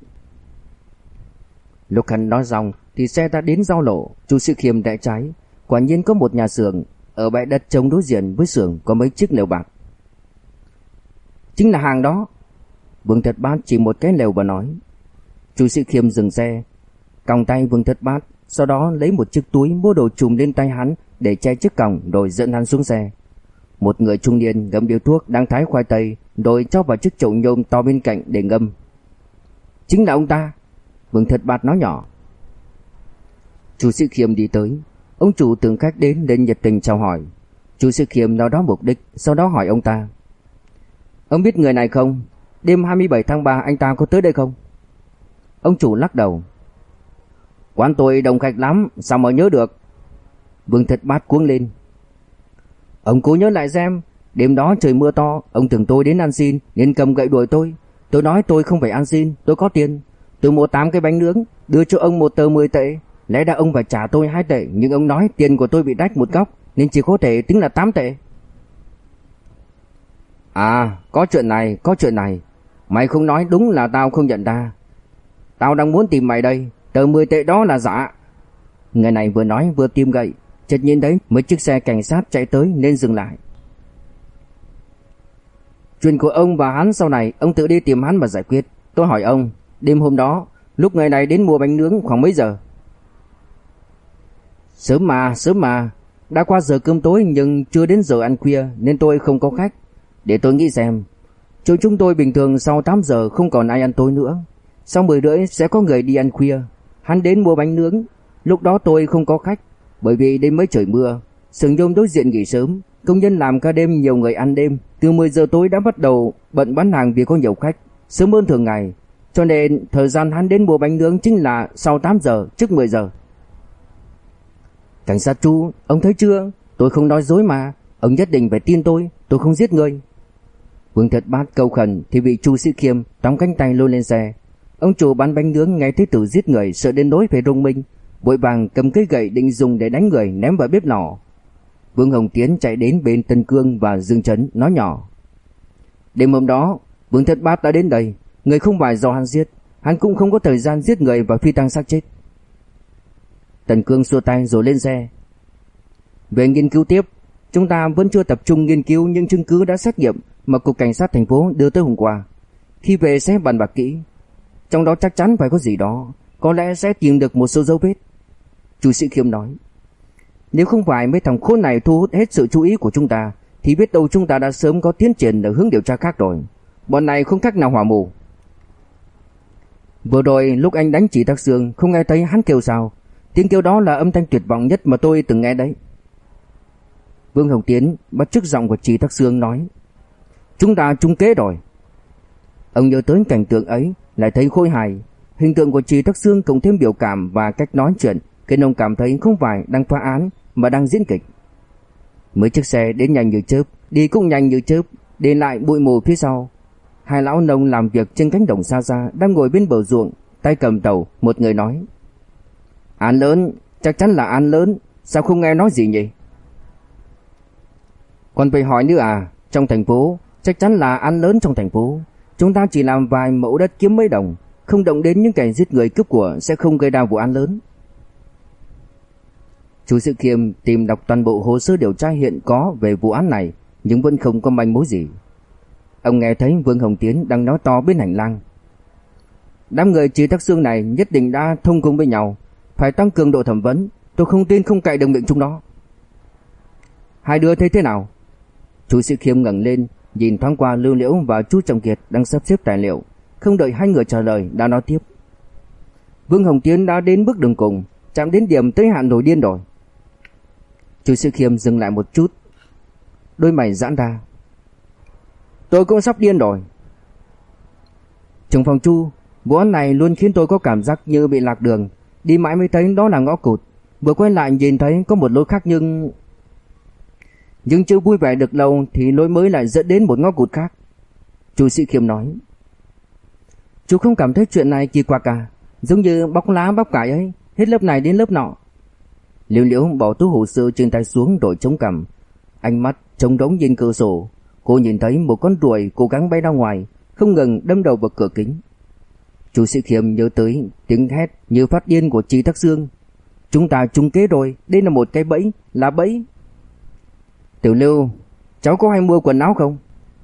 Lúc hắn nói xong thì xe đã đến giao lộ. Chu Sĩ Khiêm rẽ trái, quả nhiên có một nhà xưởng, ở bãi đất trống đối diện với xưởng có mấy chiếc lều bạt. Chính là hàng đó. Vương Thất Bát chỉ một cái lều và nói. Chu Sĩ Khiêm dừng xe, còng tay Vương Thất Bát, sau đó lấy một chiếc túi mua đồ trùm lên tay hắn để che chiếc còng rồi dẫn hắn xuống xe. Một người trung niên gầm điếu thuốc đang thái khoai tây rồi cho vào chiếc chậu nhôm to bên cạnh để ngâm. Chính là ông ta. Vương Thất Bát nói nhỏ. Chu Sĩ Khiêm đi tới, ông chủ tưởng khách đến nên nhiệt tình chào hỏi. Chu Sĩ Khiêm nói đó mục đích, sau đó hỏi ông ta. Ông biết người này không? Đêm hai mươi bảy tháng ba anh ta có tới đây không? Ông chủ lắc đầu. Quán tôi đông khách lắm, sao mà nhớ được? Vương Thất Bát cuống lên. Ông cố nhớ lại xem, đêm đó trời mưa to, ông tưởng tôi đến ăn xin nên cầm gậy đuổi tôi. Tôi nói tôi không phải ăn xin, tôi có tiền. Tôi mua tám cái bánh nướng, đưa cho ông một tờ mười tệ. Lẽ ra ông phải trả tôi hai tệ, nhưng ông nói tiền của tôi bị đách một góc nên chỉ có thể tính là tám tệ. À, có chuyện này, có chuyện này. Mày không nói đúng là tao không nhận ra. Tao đang muốn tìm mày đây, tờ mười tệ đó là giả. Người này vừa nói vừa tìm gậy, chợt nhìn thấy mấy chiếc xe cảnh sát chạy tới nên dừng lại. Chuyện của ông và hắn sau này ông tự đi tìm hắn mà giải quyết. Tôi hỏi ông, đêm hôm đó lúc người này đến mua bánh nướng khoảng mấy giờ? Sớm mà, sớm mà. Đã qua giờ cơm tối nhưng chưa đến giờ ăn khuya nên tôi không có khách. Để tôi nghĩ xem. Chỗ chúng tôi bình thường sau tám giờ không còn ai ăn tối nữa. Sau mười rưỡi sẽ có người đi ăn khuya. Hắn đến mua bánh nướng. Lúc đó tôi không có khách, bởi vì đêm mới trời mưa. Xưởng nhôm đối diện nghỉ sớm, công nhân làm ca đêm nhiều người ăn đêm. Từ mười giờ tối đã bắt đầu bận bán hàng vì có nhiều khách, sớm hơn thường ngày. Cho nên thời gian hắn đến mua bánh nướng chính là sau tám giờ, trước mười giờ. Cảnh sát Chu, ông thấy chưa? Tôi không nói dối mà. Ông nhất định phải tin tôi, tôi không giết người. Vương Thất Bát cầu khẩn thì bị Chu Sĩ Khiêm đóng cánh tay lôi lên xe. Ông chủ bán bánh nướng nghe thấy Tử giết người sợ đến nỗi phải rung mình, vội vàng cầm cây gậy định dùng để đánh người ném vào bếp lò. Vương Hồng Tiến chạy đến bên Tân Cương và Dương Chấn nói nhỏ: đêm hôm đó Vương Thất Bát đã đến đây, người không phải do hắn giết, hắn cũng không có thời gian giết người và phi tang xác chết. Tân Cương xua tay rồi lên xe. Về nghiên cứu tiếp, chúng ta vẫn chưa tập trung nghiên cứu những chứng cứ đã xét nghiệm mà cục cảnh sát thành phố đưa tới hôm qua. Khi về sẽ bàn bạc kỹ, trong đó chắc chắn phải có gì đó, có lẽ sẽ tìm được một số dấu vết. Chu Sĩ Khiêm nói: nếu không phải mấy thằng khốn này thu hút hết sự chú ý của chúng ta, thì biết đâu chúng ta đã sớm có tiến triển ở hướng điều tra khác rồi. Bọn này không cách nào hỏa mù. Vừa rồi lúc anh đánh Chỉ Thác Sương, không nghe thấy hắn kêu sao? Tiếng kêu đó là âm thanh tuyệt vọng nhất mà tôi từng nghe đấy. Vương Hồng Tiến bắt chước giọng của Chỉ Thác Sương nói: chúng ta trúng kế rồi. Ông nhớ tới cảnh tượng ấy, lại thấy khôi hài. Hình tượng của Chỉ Thác Sương cộng thêm biểu cảm và cách nói chuyện khiến ông cảm thấy không phải đang phá án mà đang diễn kịch. Mấy chiếc xe đến nhanh như chớp, đi cũng nhanh như chớp, để lại bụi mù phía sau. Hai lão nông làm việc trên cánh đồng xa xa đang ngồi bên bờ ruộng, tay cầm tàu. Một người nói: án lớn, chắc chắn là án lớn, sao không nghe nói gì nhỉ? Còn phải hỏi nữa à? Trong thành phố chắc chắn là án lớn trong thành phố. Chúng ta chỉ làm vài mẫu đất kiếm mấy đồng, không động đến những kẻ giết người cướp của sẽ không gây ra vụ án lớn. Chu Sĩ Khiêm tìm đọc toàn bộ hồ sơ điều tra hiện có về vụ án này, nhưng vẫn không có manh mối gì. Ông nghe thấy Vương Hồng Tiến đang nói to bên hành lang: đám người Chỉ Thác Sương này nhất định đã thông cùng với nhau, phải tăng cường độ thẩm vấn, tôi không tin không cậy được miệng chúng nó. Hai đứa thấy thế nào? Chu Sĩ Khiêm ngẩng lên, nhìn thoáng qua Lưu Liễu và Chu Trọng Kiệt đang sắp xếp tài liệu, không đợi hai người trả lời đã nói tiếp: Vương Hồng Tiến đã đến bước đường cùng, chạm đến điểm tới hạn nổi điên rồi. Chu Sĩ Khiêm dừng lại một chút, đôi mày giãn ra: tôi cũng sắp điên rồi. Trưởng phòng Chu, vụ án này luôn khiến tôi có cảm giác như bị lạc đường, đi mãi mới thấy đó là ngõ cụt, vừa quay lại nhìn thấy có một lối khác nhưng... Nhưng chưa vui vẻ được lâu thì lối mới lại dẫn đến một ngõ cụt khác. Chu Sĩ Khiêm nói: chú không cảm thấy chuyện này kỳ quặc à? Giống như bóc lá bóc cải ấy, hết lớp này đến lớp nọ. Liễu Liễu bỏ túi hồ sơ trên tay xuống rồi chống cằm, ánh mắt trống rỗng nhìn cửa sổ. Cô nhìn thấy một con ruồi cố gắng bay ra ngoài, không ngừng đâm đầu vào cửa kính. Chu Sĩ Khiêm nhớ tới tiếng hét như phát điên của Chỉ Thác Sương: chúng ta trúng kế rồi, đây là một cái bẫy, là bẫy. Tiểu Lưu, cháu có hay mua quần áo không?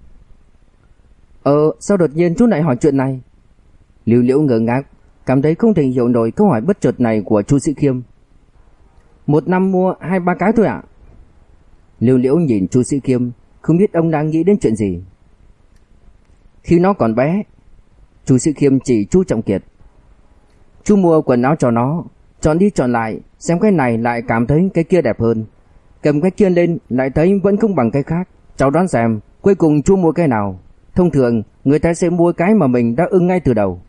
Ờ, sao đột nhiên chú lại hỏi chuyện này? Liễu Liễu ngơ ngác, cảm thấy không thể hiểu nổi câu hỏi bất chợt này của Chu Sĩ Khiêm. Một năm mua hai ba cái thôi ạ. Liễu Liễu nhìn Chu Sĩ Khiêm, không biết ông đang nghĩ đến chuyện gì. Khi nó còn bé. Chu Sĩ Khiêm chỉ Chu Trọng Kiệt: chú mua quần áo cho nó, chọn đi chọn lại, xem cái này lại cảm thấy cái kia đẹp hơn, cầm cái kia lên lại thấy vẫn không bằng cái khác. Cháu đoán xem cuối cùng chú mua cái nào? Thông thường người ta sẽ mua cái mà mình đã ưng ngay từ đầu.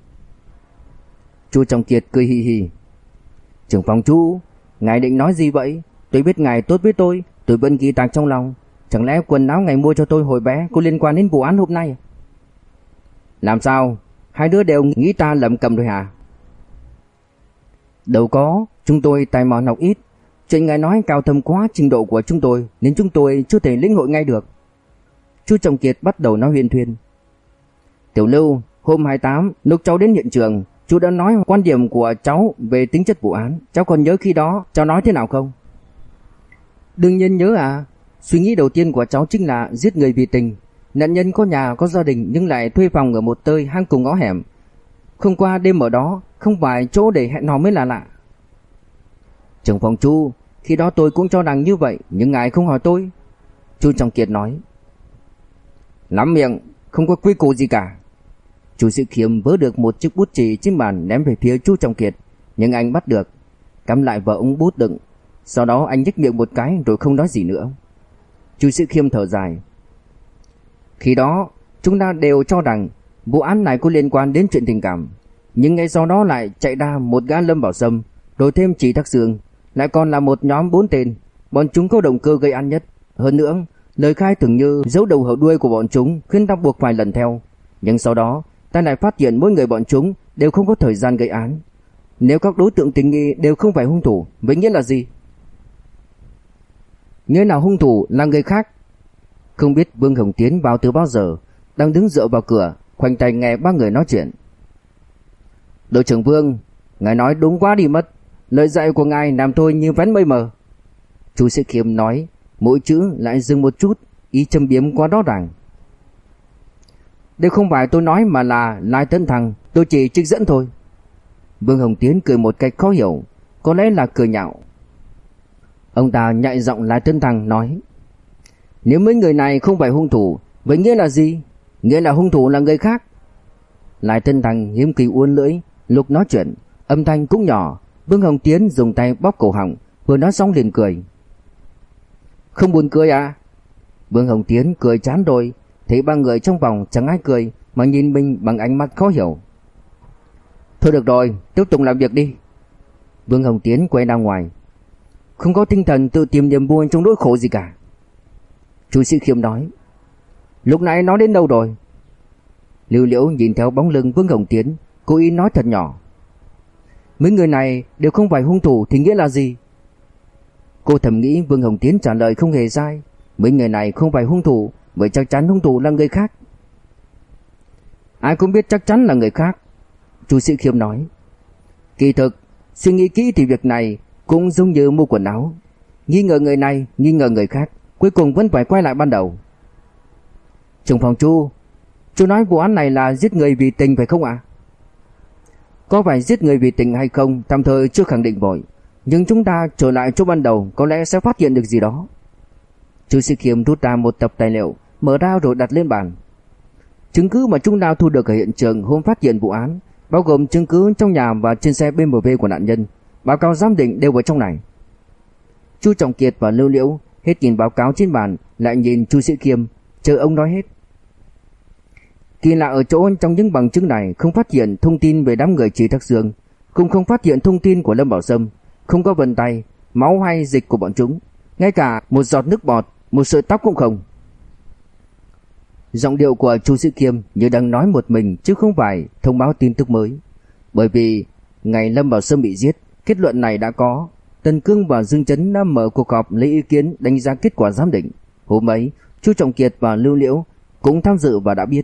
Chu Trọng Kiệt cười hì hì: trưởng phòng Chu, ngài định nói gì vậy? Tôi biết ngài tốt với tôi, tôi vẫn ghi tạc trong lòng. Chẳng lẽ quần áo ngài mua cho tôi hồi bé có liên quan đến vụ án hôm nay? Làm sao? Hai đứa đều nghĩ ta lầm cầm rồi hả? Đâu có, chúng tôi tài mọn học ít. Chuyện ngài nói cao thâm quá trình độ của chúng tôi, nên chúng tôi chưa thể lĩnh hội ngay được. Chu Trọng Kiệt bắt đầu nói huyên thuyên: Tiểu Lưu, hôm hai mươi tám lúc cháu đến hiện trường, chú đã nói quan điểm của cháu về tính chất vụ án. Cháu còn nhớ khi đó cháu nói thế nào không? Đương nhiên nhớ à. Suy nghĩ đầu tiên của cháu chính là giết người vì tình. Nạn nhân có nhà có gia đình nhưng lại thuê phòng ở một nơi hang cùng ngõ hẻm, không qua đêm ở đó, không phải chỗ để hẹn hò mới là lạ. Trưởng phòng Chu, khi đó tôi cũng cho rằng như vậy, nhưng ngài không hỏi tôi. Chu Trọng Kiệt nói. Lắm miệng, không có quy củ gì cả. Chu Sĩ Khiêm vớ được một chiếc bút chì trên bàn ném về phía Chu Trọng Kiệt, nhưng anh bắt được, cắm lại vào ống bút đựng. Sau đó anh nhếch miệng một cái rồi không nói gì nữa. Chu Sĩ Khiêm thở dài. Khi đó chúng ta đều cho rằng vụ án này có liên quan đến chuyện tình cảm, nhưng ngay sau đó lại chạy ra một gã Lâm Bảo Sâm, rồi thêm Chỉ Thác Sương, lại còn là một nhóm bốn tên. Bọn chúng có động cơ gây án nhất. Hơn nữa, lời khai tưởng như giấu đầu hở đuôi của bọn chúng khiến ta buộc phải lần theo. Nhưng sau đó ta lại phát hiện mỗi người bọn chúng đều không có thời gian gây án. Nếu các đối tượng tình nghi đều không phải hung thủ, vậy nghĩa là gì? Nghĩa nào hung thủ là người khác? Không biết Vương Hồng Tiến vào từ bao giờ, đang đứng dựa vào cửa, khoanh tay nghe ba người nói chuyện. Đội trưởng Vương, ngài nói đúng quá đi mất. Lời dạy của ngài làm tôi như vén mây mờ. Chu Sĩ Khiêm nói, mỗi chữ lại dừng một chút, ý châm biếm quá rõ ràng. Đây không phải tôi nói mà là Lai Tấn Thăng, tôi chỉ trích dẫn thôi. Vương Hồng Tiến cười một cách khó hiểu, có lẽ là cười nhạo. Ông ta nhạy giọng Lai Tấn Thăng nói, nếu mấy người này không phải hung thủ, vậy nghĩa là gì? Nghĩa là hung thủ là người khác. Lai Tấn Thăng hiếm kỳ uốn lưỡi, lúc nói chuyện, âm thanh cũng nhỏ. Vương Hồng Tiến dùng tay bóp cổ họng, vừa nói xong liền cười. Không buồn cười à? Vương Hồng Tiến cười chán rồi, thấy ba người trong phòng chẳng ai cười mà nhìn mình bằng ánh mắt khó hiểu. Thôi được rồi, tiếp tục làm việc đi. Vương Hồng Tiến quay ra ngoài. Không có tinh thần tự tìm niềm vui trong nỗi khổ gì cả. Chu Sĩ Khiêm nói, lúc nãy nói đến đâu rồi? Lưu Liễu nhìn theo bóng lưng Vương Hồng Tiến, cố ý nói thật nhỏ. Mấy người này đều không phải hung thủ thì nghĩa là gì? Cô thầm nghĩ Vương Hồng Tiến trả lời không hề sai. Mấy người này không phải hung thủ, vậy chắc chắn hung thủ là người khác. Ai cũng biết chắc chắn là người khác. Chu Sĩ Khiêm nói, kỳ thực suy nghĩ kỹ thì việc này cũng giống như mua quần áo, nghi ngờ người này, nghi ngờ người khác, cuối cùng vẫn phải quay lại ban đầu. Trưởng phòng Chu, Chu nói vụ án này là giết người vì tình phải không ạ? À? Có phải giết người vì tình hay không tạm thời chưa khẳng định vội, nhưng chúng ta trở lại chỗ ban đầu có lẽ sẽ phát hiện được gì đó. Chu Sĩ Khiêm rút ra một tập tài liệu, mở ra rồi đặt lên bàn. Chứng cứ mà chúng ta thu được ở hiện trường hôm phát hiện vụ án, bao gồm chứng cứ trong nhà và trên xe bê em vê của nạn nhân, báo cáo giám định đều ở trong này. Chu Trọng Kiệt và Lưu Liễu hết nhìn báo cáo trên bàn, lại nhìn Chu Sĩ Khiêm, chờ ông nói hết. Kỳ lạ ở chỗ trong những bằng chứng này không phát hiện thông tin về đám người Trì Thác Dương, cũng không phát hiện thông tin của Lâm Bảo Sâm, không có vân tay, máu hay dịch của bọn chúng, ngay cả một giọt nước bọt, một sợi tóc cũng không. Giọng điệu của Chu Sĩ Khiêm như đang nói một mình chứ không phải thông báo tin tức mới. Bởi vì ngày Lâm Bảo Sâm bị giết, kết luận này đã có. Tần Cương và Dương Chấn đã mở cuộc họp lấy ý kiến đánh giá kết quả giám định. Hôm ấy, Chu Trọng Kiệt và Lưu Liễu cũng tham dự và đã biết.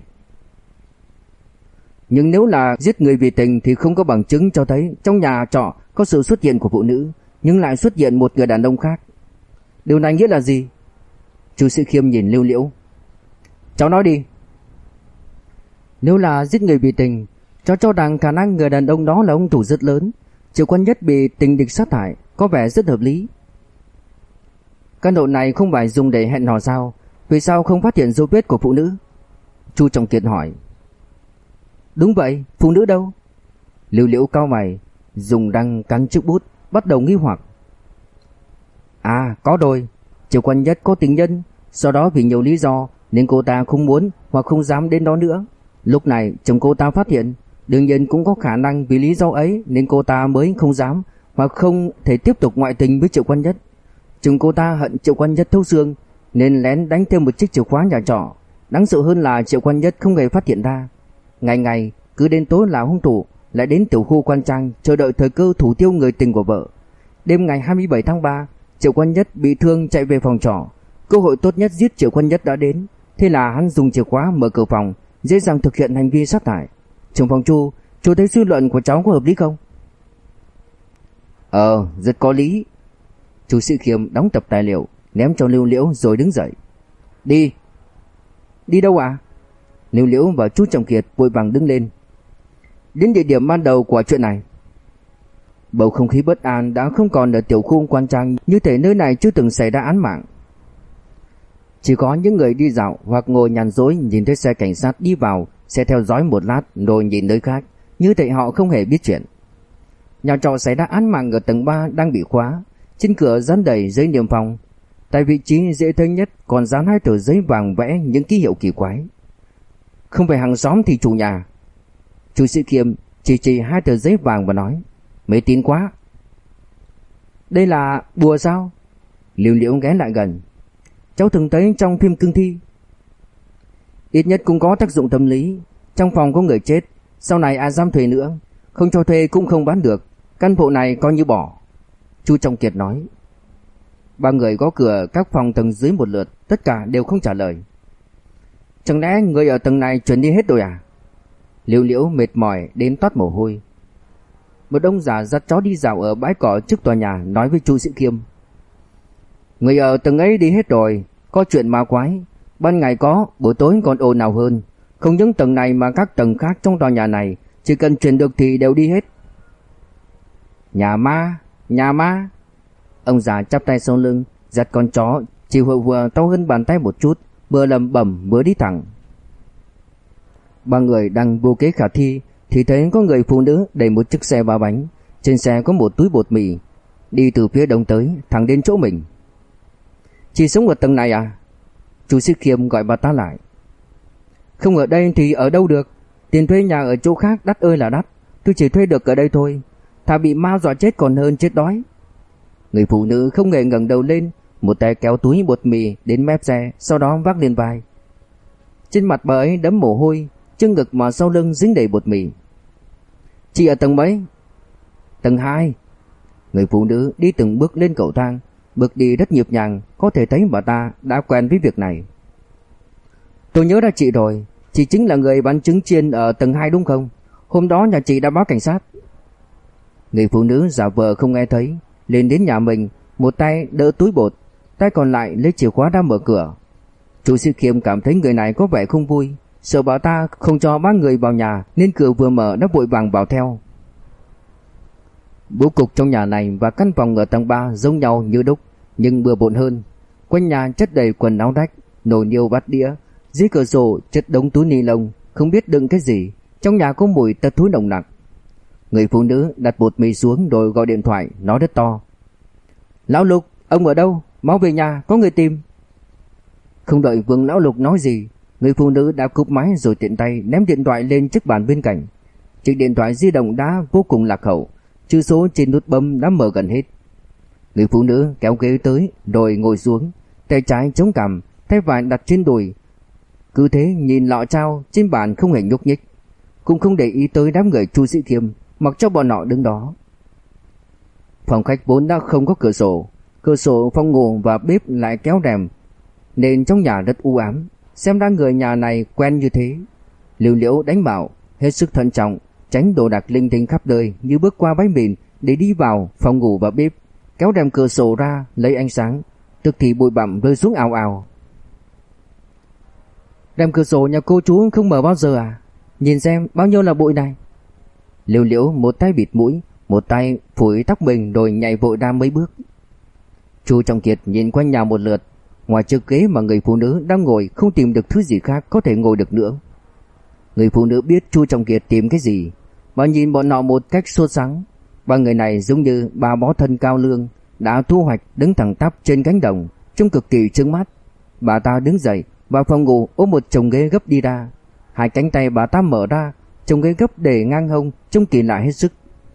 Nhưng nếu là giết người vì tình thì không có bằng chứng cho thấy trong nhà trọ có sự xuất hiện của phụ nữ, nhưng lại xuất hiện một người đàn ông khác. Điều này nghĩa là gì? Chu Sĩ Khiêm nhìn Lưu Liễu. Cháu nói đi. Nếu là giết người vì tình, cháu cho rằng khả năng người đàn ông đó là hung thủ rất lớn. Triệu Quan Nhất bị tình địch sát hại có vẻ rất hợp lý. Căn hộ này không phải dùng để hẹn hò sao? Vì sao không phát hiện dấu vết của phụ nữ? Chu Trọng Kiệt hỏi. Đúng vậy, phụ nữ đâu? Lưu Liễu cau mày, dùng răng cắn chiếc bút, bắt đầu nghi hoặc. À, có rồi. Triệu Quan Nhất có tình nhân, sau đó vì nhiều lý do nên cô ta không muốn hoặc không dám đến đó nữa. Lúc này chồng cô ta phát hiện, đương nhiên cũng có khả năng vì lý do ấy nên cô ta mới không dám hoặc không thể tiếp tục ngoại tình với Triệu Quan Nhất. Chồng cô ta hận Triệu Quan Nhất thấu xương nên lén đánh thêm một chiếc chìa khóa nhà trọ. Đáng sợ hơn là Triệu Quan Nhất không hề phát hiện ra. Ngày ngày cứ đến tối là hung thủ lại đến tiểu khu Quan Trang chờ đợi thời cơ thủ tiêu người tình của vợ. Đêm ngày hai mươi bảy tháng ba, Triệu Quan Nhất bị thương chạy về phòng trọ. Cơ hội tốt nhất giết Triệu Quan Nhất đã đến, thế là hắn dùng chìa khóa mở cửa phòng, dễ dàng thực hiện hành vi sát hại. Trưởng phòng Chu, chú thấy suy luận của cháu có hợp lý không? Ờ, rất có lý. Chu Sĩ Khiêm đóng tập tài liệu, ném cho Lưu Liễu rồi đứng dậy. Đi. Đi đâu ạ? À? Lưu Liễu và Chu Trọng Kiệt vội vàng đứng lên. Đến địa điểm ban đầu của chuyện này. Bầu không khí bất an đã không còn ở tiểu khu Quan Trang, như thể nơi này chưa từng xảy ra án mạng. Chỉ có những người đi dạo hoặc ngồi nhàn rỗi nhìn thấy xe cảnh sát đi vào sẽ theo dõi một lát rồi nhìn nơi khác, như thể họ không hề biết chuyện. Nhà trọ xảy ra án mạng ở tầng ba đang bị khóa, trên cửa dán đầy giấy niêm phong. Tại vị trí dễ thấy nhất còn dán hai tờ giấy vàng vẽ những ký hiệu kỳ quái. Không phải hàng xóm thì chủ nhà. Chu Sĩ Khiêm chỉ chỉ hai tờ giấy vàng và nói, mê tín quá. Đây là bùa sao? Lưu Liễu ghé lại gần. Cháu từng thấy trong phim cương thi. Ít nhất cũng có tác dụng tâm lý. Trong phòng có người chết, sau này ai dám thuê nữa, không cho thuê cũng không bán được, căn hộ này coi như bỏ. Chu Trọng Kiệt nói. Ba người gõ cửa các phòng tầng dưới một lượt, tất cả đều không trả lời. Chẳng lẽ người ở tầng này chuyển đi hết rồi à? Liễu Liễu mệt mỏi đến toát mồ hôi. Một ông già dắt chó đi dạo ở bãi cỏ trước tòa nhà nói với Chu Sĩ Khiêm. Người ở tầng ấy đi hết rồi, có chuyện ma quái. Ban ngày có, buổi tối còn ồn ào hơn. Không những tầng này mà các tầng khác trong tòa nhà này, chỉ cần chuyển được thì đều đi hết. Nhà ma, nhà ma. Ông già chắp tay sau lưng, giật con chó chỉ vừa vừa to hơn bàn tay một chút, vừa lẩm bẩm vừa đi thẳng. Ba người đang vô kế khả thi thì thấy có người phụ nữ đẩy một chiếc xe ba bánh, trên xe có một túi bột mì, đi từ phía đông tới thẳng đến chỗ mình. Chị sống ở tầng này à? Chu Sĩ Khiêm gọi bà ta lại. Không ở đây thì ở đâu được, tiền thuê nhà ở chỗ khác đắt ơi là đắt, tôi chỉ thuê được ở đây thôi, thà bị ma dọa chết còn hơn chết đói. Người phụ nữ không hề ngẩng đầu lên, một tay kéo túi bột mì đến mép xe, sau đó vác lên vai. Trên mặt bà ấy đẫm mồ hôi, chân ngực mà sau lưng dính đầy bột mì. Chị ở tầng mấy? Tầng hai. Người phụ nữ đi từng bước lên cầu thang, bước đi rất nhịp nhàng, có thể thấy bà ta đã quen với việc này. Tôi nhớ ra chị rồi, chị chính là người bán trứng chiên ở tầng hai đúng không? Hôm đó nhà chị đã báo cảnh sát. Người phụ nữ giả vờ không nghe thấy, lên đến nhà mình, một tay đỡ túi bột, tay còn lại lấy chìa khóa ra mở cửa. Chu Sĩ Khiêm cảm thấy người này có vẻ không vui, sợ bà ta không cho ba người vào nhà nên cửa vừa mở đã vội vàng vào theo. Bố cục trong nhà này và căn phòng ở tầng ba giống nhau như đúc, nhưng bừa bộn hơn. Quanh nhà chất đầy quần áo rách, nồi niêu bát đĩa, dưới cửa sổ chất đống túi ni lông, không biết đựng cái gì. Trong nhà có mùi tật thối nồng nặc. Người phụ nữ đặt bột mì xuống rồi gọi điện thoại, nói rất to. Lão Lục, ông ở đâu? Mau về nhà, có người tìm. Không đợi Vương Lão Lục nói gì, người phụ nữ đã cúp máy rồi tiện tay ném điện thoại lên chiếc bàn bên cạnh. Chiếc điện thoại di động đã vô cùng lạc hậu, chữ số trên nút bấm đã mở gần hết. Người phụ nữ kéo ghế tới rồi ngồi xuống, tay trái chống cằm, tay phải đặt trên đùi, cứ thế nhìn lọ trao trên bàn không hề nhúc nhích, cũng không để ý tới đám người Chu Sĩ Khiêm, mặc cho bọn họ đứng đó. Phòng khách vốn đã không có cửa sổ, cửa sổ phòng ngủ và bếp lại kéo rèm, nên trong nhà rất u ám. Xem ra người nhà này quen như thế. Liễu Liễu đánh bảo hết sức thận trọng, tránh đồ đạc linh tinh khắp nơi như bước qua bãi mìn để đi vào phòng ngủ và bếp, kéo rèm cửa sổ ra lấy ánh sáng, tức thì bụi bặm rơi xuống ào ào. Rèm cửa sổ nhà cô chú không mở bao giờ à? Nhìn xem bao nhiêu là bụi này. Liễu Liễu một tay bịt mũi, một tay phủi tóc mình rồi nhảy vội ra mấy bước. Chu Trọng Kiệt nhìn quanh nhà một lượt, ngoài chiếc ghế mà người phụ nữ đang ngồi không tìm được thứ gì khác có thể ngồi được nữa. Người phụ nữ biết Chu Trọng Kiệt tìm cái gì, bà nhìn bọn họ một cách sốt sắng. Ba người này giống như ba bó thân cao lương đã thu hoạch đứng thẳng tắp trên cánh đồng, trông cực kỳ chướng mắt. Bà ta đứng dậy vào phòng ngủ ôm một chồng ghế gấp đi ra, hai cánh tay bà ta mở ra, chồng ghế gấp để ngang hông, trông kỳ lạ hết sức.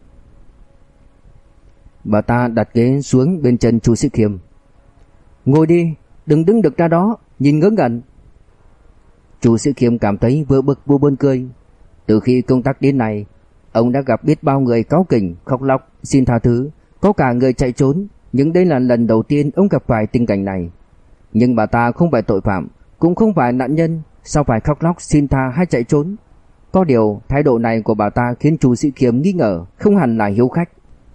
Bà ta đặt ghế xuống bên chân Chu Sĩ Khiêm. Ngồi đi, đừng đứng được ra đó, nhìn ngớ ngẩn. Chu Sĩ Khiêm cảm thấy vừa bực vừa buồn cười. Từ khi công tác đến nay, ông đã gặp biết bao người cáu kỉnh, khóc lóc, xin tha thứ, có cả người chạy trốn, nhưng đây là lần đầu tiên ông gặp phải tình cảnh này. Nhưng bà ta không phải tội phạm, cũng không phải nạn nhân, sao phải khóc lóc xin tha hay chạy trốn? Có điều thái độ này của bà ta khiến Chu Sĩ Khiêm nghi ngờ không hẳn là hiếu khách.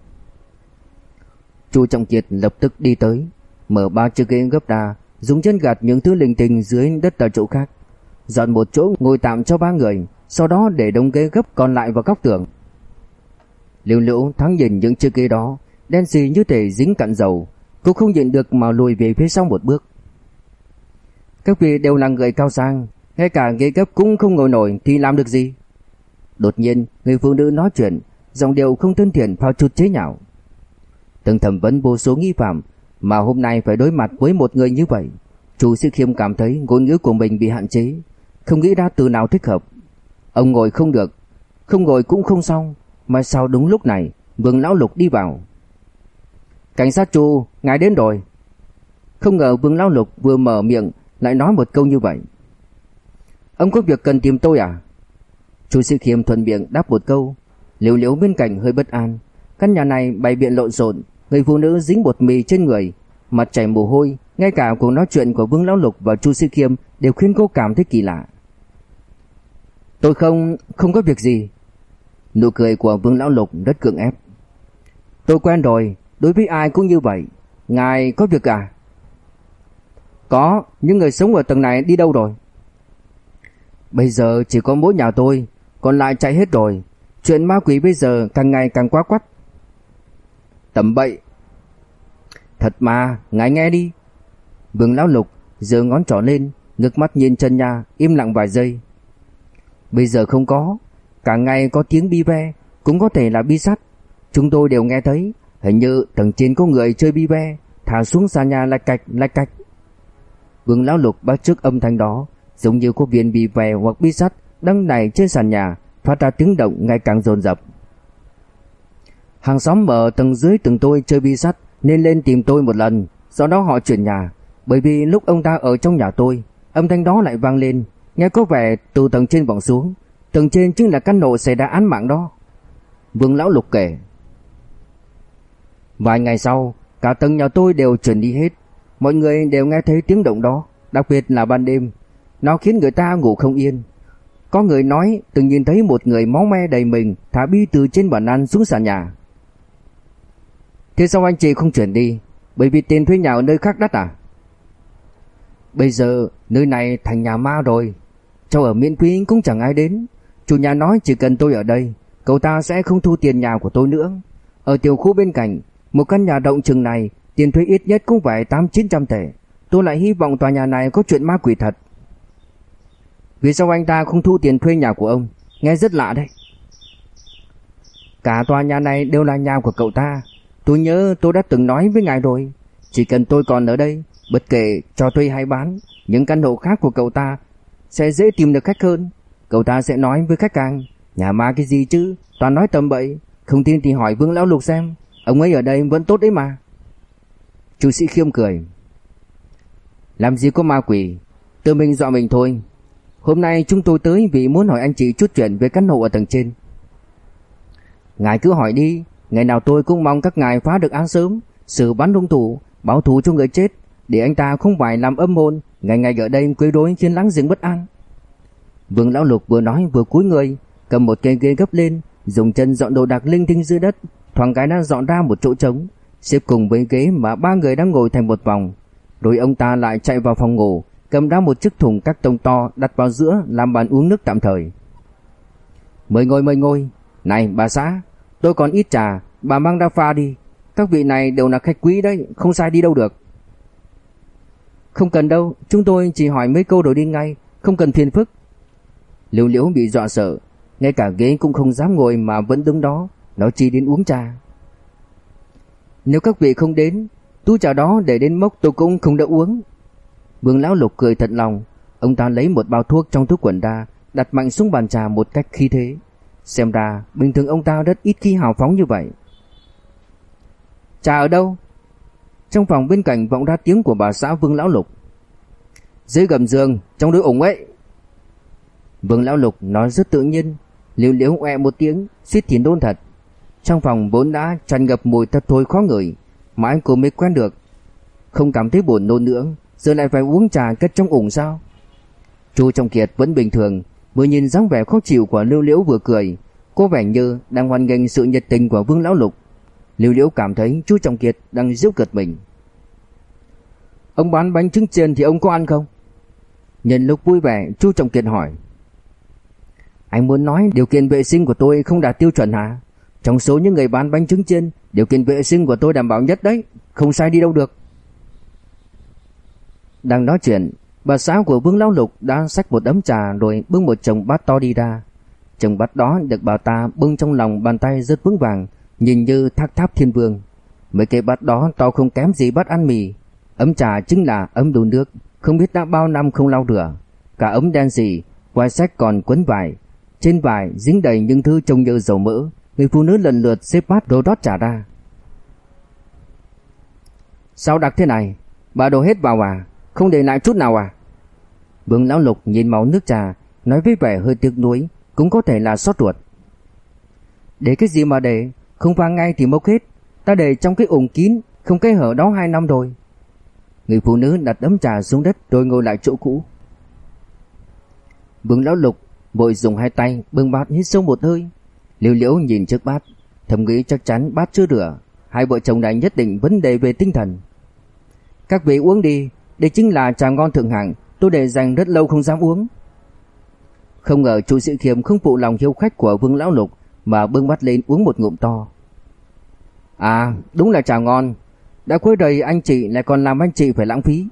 Chu Trọng Kiệt lập tức đi tới, mở ba chiếc ghế gấp ra, dùng chân gạt những thứ linh tinh dưới đất ở chỗ khác, dọn một chỗ ngồi tạm cho ba người, sau đó để đống ghế gấp còn lại vào góc tường. Liễu Liễu thoáng nhìn những chiếc ghế đó, đen xì như thể dính cặn dầu, cô không nhịn được mà lùi về phía sau một bước. Các vị đều là người cao sang, ngay cả ghế gấp cũng không ngồi nổi thì làm được gì? Đột nhiên người phụ nữ nói chuyện, giọng điệu không thân thiện pha chút chế nhạo. Từng thẩm vấn vô số nghi phạm mà hôm nay phải đối mặt với một người như vậy. Chu Sĩ Khiêm cảm thấy ngôn ngữ của mình bị hạn chế, không nghĩ ra từ nào thích hợp. Ông ngồi không được, không ngồi cũng không xong, mà sao đúng lúc này Vương Lão Lục đi vào. Cảnh sát Chu, ngài đến rồi. Không ngờ Vương Lão Lục vừa mở miệng lại nói một câu như vậy. Ông có việc cần tìm tôi à? Chu Sĩ Khiêm thuận miệng đáp một câu. Liễu Liễu bên cạnh hơi bất an. Căn nhà này bày biện lộn xộn, người phụ nữ dính bột mì trên người, mặt chảy mồ hôi, ngay cả cuộc nói chuyện của Vương Lão Lục và Chu Sĩ Khiêm đều khiến cô cảm thấy kỳ lạ. Tôi không, không có việc gì. Nụ cười của Vương Lão Lục rất cưỡng ép. Tôi quen rồi, đối với ai cũng như vậy. Ngài có việc à? Có, những người sống ở tầng này đi đâu rồi? Bây giờ chỉ có mỗi nhà tôi, còn lại chạy hết rồi. Chuyện ma quỷ bây giờ càng ngày càng quá quắt. Tầm bậy. Thật mà, ngài nghe đi. Vương Lão Lục giơ ngón trỏ lên, ngước mắt nhìn trần nhà, im lặng vài giây. Bây giờ không có, cả ngày có tiếng bi ve, cũng có thể là bi sắt. Chúng tôi đều nghe thấy, hình như tầng trên có người chơi bi ve, thả xuống sàn nhà lạch cạch lạch cạch. Vương Lão Lục bắt chước âm thanh đó, giống như có viên bi ve hoặc bi sắt đang nảy trên sàn nhà, phát ra tiếng động ngày càng dồn dập. Hàng xóm ở tầng dưới tầng tôi chơi bi sắt nên lên tìm tôi một lần, sau đó họ chuyển nhà, bởi vì lúc ông ta ở trong nhà tôi, âm thanh đó lại vang lên, nghe có vẻ từ tầng trên vọng xuống. Tầng trên chính là căn hộ xảy ra án mạng đó. Vương Lão Lục kể. Vài ngày sau, cả tầng nhà tôi đều chuyển đi hết. Mọi người đều nghe thấy tiếng động đó, đặc biệt là ban đêm. Nó khiến người ta ngủ không yên. Có người nói từng nhìn thấy một người máu me đầy mình thả bi từ trên bàn ăn xuống sàn nhà. Thế sao anh chị không chuyển đi? Bởi vì tiền thuê nhà ở nơi khác đắt à? Bây giờ nơi này thành nhà ma rồi. Cho ở miễn phí cũng chẳng ai đến. Chủ nhà nói chỉ cần tôi ở đây, cậu ta sẽ không thu tiền nhà của tôi nữa. Ở tiểu khu bên cạnh, một căn nhà rộng chừng này, tiền thuê ít nhất cũng phải tám chín trăm tệ. Tôi lại hy vọng tòa nhà này có chuyện ma quỷ thật. Vì sao anh ta không thu tiền thuê nhà của ông? Nghe rất lạ đấy. Cả tòa nhà này đều là nhà của cậu ta. Tôi nhớ tôi đã từng nói với ngài rồi, chỉ cần tôi còn ở đây, bất kể cho thuê hay bán, những căn hộ khác của cậu ta sẽ dễ tìm được khách hơn. Cậu ta sẽ nói với khách hàng, nhà ma cái gì chứ, toàn nói tầm bậy. Không tin thì hỏi Vương Lão Lục xem, ông ấy ở đây vẫn tốt đấy mà. Chu Sĩ Khiêm cười. Làm gì có ma quỷ, tự mình dọa mình thôi. Hôm nay chúng tôi tới vì muốn hỏi anh chị chút chuyện về căn hộ ở tầng trên. Ngài cứ hỏi đi, ngày nào tôi cũng mong các ngài phá được án sớm, xử bắn hung thủ, báo thù cho người chết, để anh ta không phải làm âm hồn, ngày ngày ở đây quấy rối khiến láng giềng bất an. Vương Lão Lục vừa nói vừa cúi người, cầm một cây ghế gấp lên, dùng chân dọn đồ đạc linh tinh dưới đất, thoáng cái đã dọn ra một chỗ trống, xếp cùng với ghế mà ba người đang ngồi thành một vòng. Rồi ông ta lại chạy vào phòng ngủ, cầm ra một chiếc thùng các tông to đặt vào giữa làm bàn uống nước tạm thời. Mời ngồi mời ngồi. Này bà xã, tôi còn ít trà, bà mang ra pha đi. Các vị này đều là khách quý đấy, không sai đi đâu được. Không cần đâu, chúng tôi chỉ hỏi mấy câu rồi đi ngay, không cần phiền phức. Liễu Liễu bị dọa sợ, ngay cả ghế cũng không dám ngồi mà vẫn đứng đó, nói chi đến uống trà. Nếu các vị không đến, túi trà đó để đến mốc tôi cũng không đỡ uống. Vương Lão Lục cười thật lòng, ông ta lấy một bao thuốc trong túi quần ra, đặt mạnh xuống bàn trà một cách khí thế. Xem ra bình thường ông ta rất ít khi hào phóng như vậy. Trà ở đâu? Trong phòng bên cạnh vọng ra tiếng của bà xã Vương Lão Lục. Dưới gầm giường, trong đôi ủng ấy. Vương Lão Lục nói rất tự nhiên. Liễu Liễu oe một tiếng, suýt thì nôn thật. Trong phòng vốn đã tràn ngập mùi thật thôi khó ngửi, mãi cô mới quen được, không cảm thấy buồn nôn nữa, giờ lại phải uống trà cất trong ủng sao? Chu Trọng Kiệt vẫn bình thường, vừa nhìn dáng vẻ khó chịu của Liễu Liễu vừa cười, có vẻ như đang hoan nghênh sự nhiệt tình của Vương Lão Lục. Liễu Liễu cảm thấy Chu Trọng Kiệt đang giễu cợt mình. Ông bán bánh trứng chiên thì ông có ăn không? Nhân lúc vui vẻ, Chu Trọng Kiệt hỏi. Anh muốn nói điều kiện vệ sinh của tôi không đạt tiêu chuẩn hả? Trong số những người bán bánh trứng chiên, điều kiện vệ sinh của tôi đảm bảo nhất đấy, không sai đi đâu được. Đang nói chuyện, bà xã của Vương Lão Lục đã xách một ấm trà rồi bưng một chồng bát to đi ra. Chồng bát đó được bà ta bưng trong lòng bàn tay rất vững vàng, nhìn như thác tháp thiên vương. Mấy cái bát đó to không kém gì bát ăn mì. Ấm trà chính là ấm đun nước, không biết đã bao năm không lau rửa. Cả ấm đen sì, ngoài sách còn quấn vải, trên vải dính đầy những thứ trông như dầu mỡ. Người phụ nữ lần lượt xếp bát rồi rót trà ra. Sao đặc thế này? Bà đổ hết vào à? Không để lại chút nào à? Vương Lão Lục nhìn màu nước trà, nói với vẻ hơi tiếc nuối, cũng có thể là sốt ruột. Để cái gì mà để, không vang ngay thì mốc hết. Ta để trong cái ủng kín, không cái hở đó hai năm rồi. Người phụ nữ đặt ấm trà xuống đất rồi ngồi lại chỗ cũ. Vương Lão Lục vội dùng hai tay bưng bát hít sâu một hơi. Liễu Liễu nhìn trước bát, thầm nghĩ chắc chắn bát chưa rửa, hai vợ chồng này nhất định vấn đề về tinh thần. Các vị uống đi, đây chính là trà ngon thượng hạng, tôi để dành rất lâu không dám uống. Không ngờ Chu Sĩ Khiêm không phụ lòng hiếu khách của Vương Lão Lục mà bưng bát lên uống một ngụm to. À, đúng là trà ngon, đã quấy rầy anh chị lại còn làm anh chị phải lãng phí.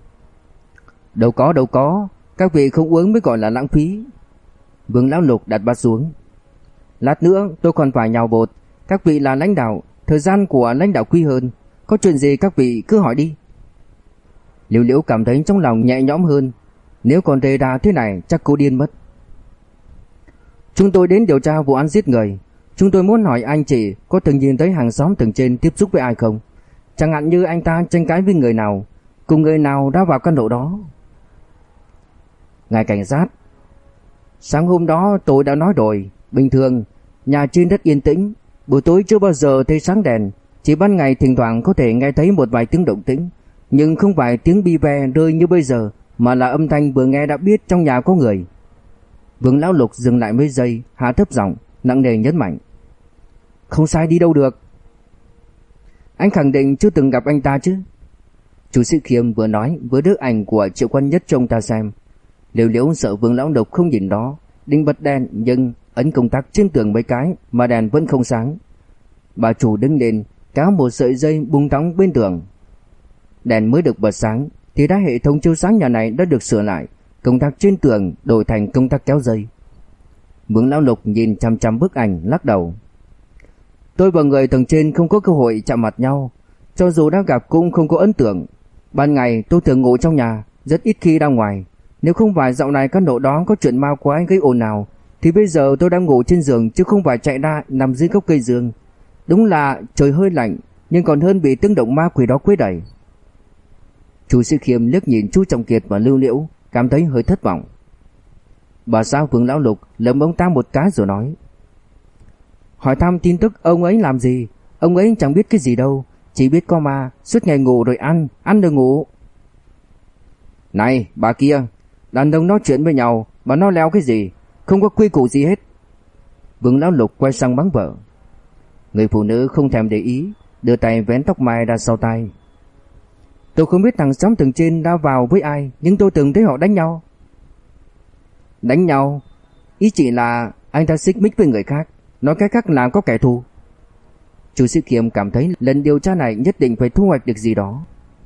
Đâu có đâu có, các vị không uống mới gọi là lãng phí. Vương Lão Lục đặt bát xuống. Lát nữa tôi còn phải nhào bột, các vị là lãnh đạo, thời gian của lãnh đạo quý hơn, có chuyện gì các vị cứ hỏi đi. Liễu Liễu cảm thấy trong lòng nhẹ nhõm hơn, nếu còn rề đà thế này chắc cô điên mất. Chúng tôi đến điều tra vụ án giết người, chúng tôi muốn hỏi anh chị có từng nhìn thấy hàng xóm tầng trên tiếp xúc với ai không? Chẳng hạn như anh ta tranh cãi với người nào, cùng người nào đã vào căn hộ đó. Ngài cảnh sát, sáng hôm đó tôi đã nói rồi, bình thường nhà trên rất yên tĩnh, buổi tối chưa bao giờ thấy sáng đèn, chỉ ban ngày thỉnh thoảng có thể nghe thấy một vài tiếng động tĩnh, nhưng không phải tiếng bi ve rơi như bây giờ, mà là âm thanh vừa nghe đã biết trong nhà có người. Vương Lão Lục dừng lại mấy giây, hạ thấp giọng, nặng nề nhấn mạnh. Không sai đi đâu được. Anh khẳng định chưa từng gặp anh ta chứ? Chu Sĩ Khiêm vừa nói vừa đưa ảnh của Triệu Quan Nhất trông ta xem. Liễu Liễu sợ Vương Lão Lục không nhìn đó, định bật đèn nhưng ấn công tắc trên tường mấy cái mà đèn vẫn không sáng. Bà chủ đứng lên kéo một sợi dây bung thõng bên tường. Đèn mới được bật sáng thì đã hệ thống chiếu sáng nhà này đã được sửa lại, công tắc trên tường đổi thành công tắc kéo dây. Vương Lão Lục nhìn chăm chăm bức ảnh lắc đầu. Tôi và người tầng trên không có cơ hội chạm mặt nhau, cho dù đã gặp cũng không có ấn tượng. Ban ngày tôi thường ngủ trong nhà, rất ít khi ra ngoài. Nếu không phải dạo này căn hộ đó có chuyện ma quái gây ồn ào thì bây giờ tôi đang ngủ trên giường chứ không phải chạy ra nằm dưới gốc cây dương. Đúng là trời hơi lạnh, nhưng còn hơn bị tiếng động ma quỷ đó quấy đẩy. Chu Sĩ Khiêm liếc nhìn Chu Trọng Kiệt và Lưu Liễu, cảm thấy hơi thất vọng. Bà xã Vương Lão Lục lườm ông ta một cái rồi nói. Hỏi thăm tin tức ông ấy làm gì? Ông ấy chẳng biết cái gì đâu, chỉ biết có ma, suốt ngày ngủ rồi ăn, ăn rồi ngủ. Này bà kia, đàn ông nói chuyện với nhau mà nó leo cái gì, không có quy củ gì hết. Vương Lão Lục quay sang mắng vợ. Người phụ nữ không thèm để ý, đưa tay vén tóc mai ra sau tai. Tôi không biết thằng xóm tầng trên đã vào với ai, nhưng tôi từng thấy họ đánh nhau. Đánh nhau? Ý chị là anh ta xích mích với người khác, nói cách khác là có kẻ thù. Chu Sĩ Khiêm cảm thấy lần điều tra này nhất định phải thu hoạch được gì đó.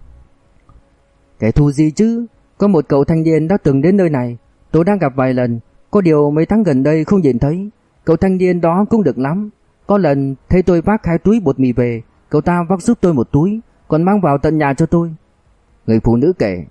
Kẻ thù gì chứ? Có một cậu thanh niên đã từng đến nơi này, tôi đang gặp vài lần, có điều mấy tháng gần đây không nhìn thấy. Cậu thanh niên đó cũng được lắm. Có lần thấy tôi vác hai túi bột mì về, cậu ta vác giúp tôi một túi, còn mang vào tận nhà cho tôi. Người phụ nữ kể.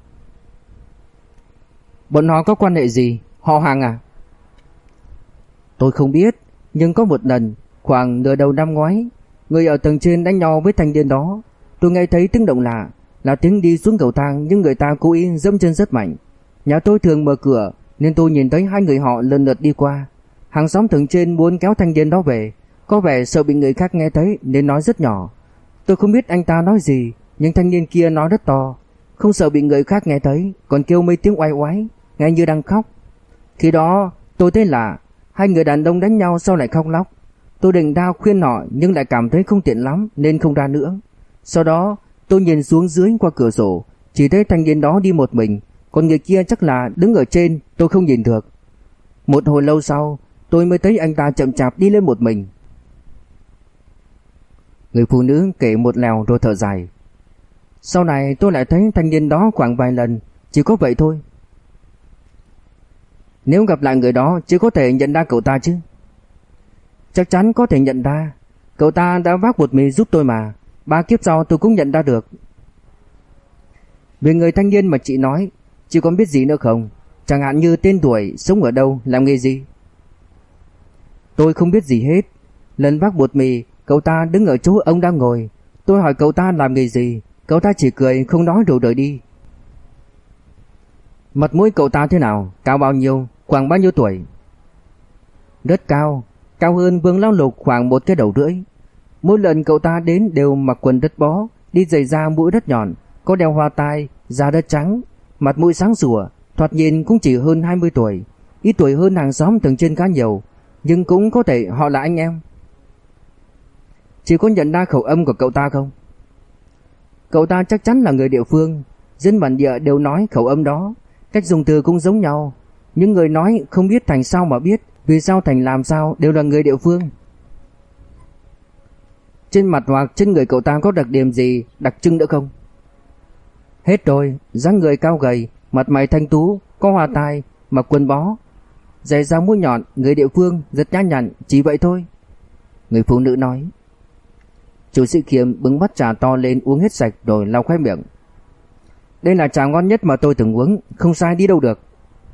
Bọn họ có quan hệ gì? Họ hàng à? Tôi không biết, nhưng có một lần khoảng nửa đầu năm ngoái, người ở tầng trên đánh nhau với thanh niên đó. Tôi nghe thấy tiếng động lạ, là tiếng đi xuống cầu thang, nhưng người ta cố ý giẫm chân rất mạnh. Nhà tôi thường mở cửa nên tôi nhìn thấy hai người họ lần lượt đi qua. Hàng xóm tầng trên muốn kéo thanh niên đó về, có vẻ sợ bị người khác nghe thấy nên nói rất nhỏ. Tôi không biết anh ta nói gì, nhưng thanh niên kia nói rất to, không sợ bị người khác nghe thấy, còn kêu mấy tiếng oai oái, nghe như đang khóc. Khi đó tôi thấy lạ, hai người đàn ông đánh nhau sao lại khóc lóc. Tôi định ra khuyên họ nhưng lại cảm thấy không tiện lắm nên không ra nữa. Sau đó tôi nhìn xuống dưới qua cửa sổ, chỉ thấy thanh niên đó đi một mình, còn người kia chắc là đứng ở trên, tôi không nhìn được. Một hồi lâu sau tôi mới thấy anh ta chậm chạp đi lên một mình. Người phụ nữ kể một lèo rồi thở dài. Sau này tôi lại thấy thanh niên đó khoảng vài lần, chỉ có vậy thôi. Nếu gặp lại người đó chỉ có thể nhận ra cậu ta chứ? Chắc chắn có thể nhận ra, cậu ta đã vác bột mì giúp tôi mà, ba kiếp sau tôi cũng nhận ra được. Về người thanh niên mà chị nói, chị còn biết gì nữa không? Chẳng hạn như tên tuổi, sống ở đâu, làm nghề gì? Tôi không biết gì hết. Lần vác bột mì, cậu ta đứng ở chỗ ông đang ngồi. Tôi hỏi cậu ta làm nghề gì, cậu ta chỉ cười không nói rồi rời đi. Mặt mũi cậu ta thế nào, cao bao nhiêu, khoảng bao nhiêu tuổi? Rất cao, cao hơn Vương Lão Lục khoảng một cái đầu rưỡi. Mỗi lần cậu ta đến đều mặc quần đất bó, đi giày da mũi rất nhọn, có đeo hoa tai, da đất trắng, mặt mũi sáng sủa, thoạt nhìn cũng chỉ hơn hai mươi tuổi, ít tuổi hơn hàng xóm tầng trên khá nhiều, nhưng cũng có thể họ là anh em. Chỉ có nhận ra khẩu âm của cậu ta không? Cậu ta chắc chắn là người địa phương, dân bản địa đều nói khẩu âm đó, cách dùng từ cũng giống nhau. Những người nói không biết Thành sao mà biết, vì sao Thành làm sao đều là người địa phương. Trên mặt hoặc trên người cậu ta có đặc điểm gì đặc trưng nữa không? Hết rồi, dáng người cao gầy, mặt mày thanh tú, có hoa tai, mặc quần bó, giày da mũi nhọn, người địa phương, rất nhã nhặn, chỉ vậy thôi. Người phụ nữ nói. Chu Sĩ Khiêm bưng bát trà to lên uống hết sạch rồi lau khóe miệng. Đây là trà ngon nhất mà tôi từng uống, không sai đi đâu được.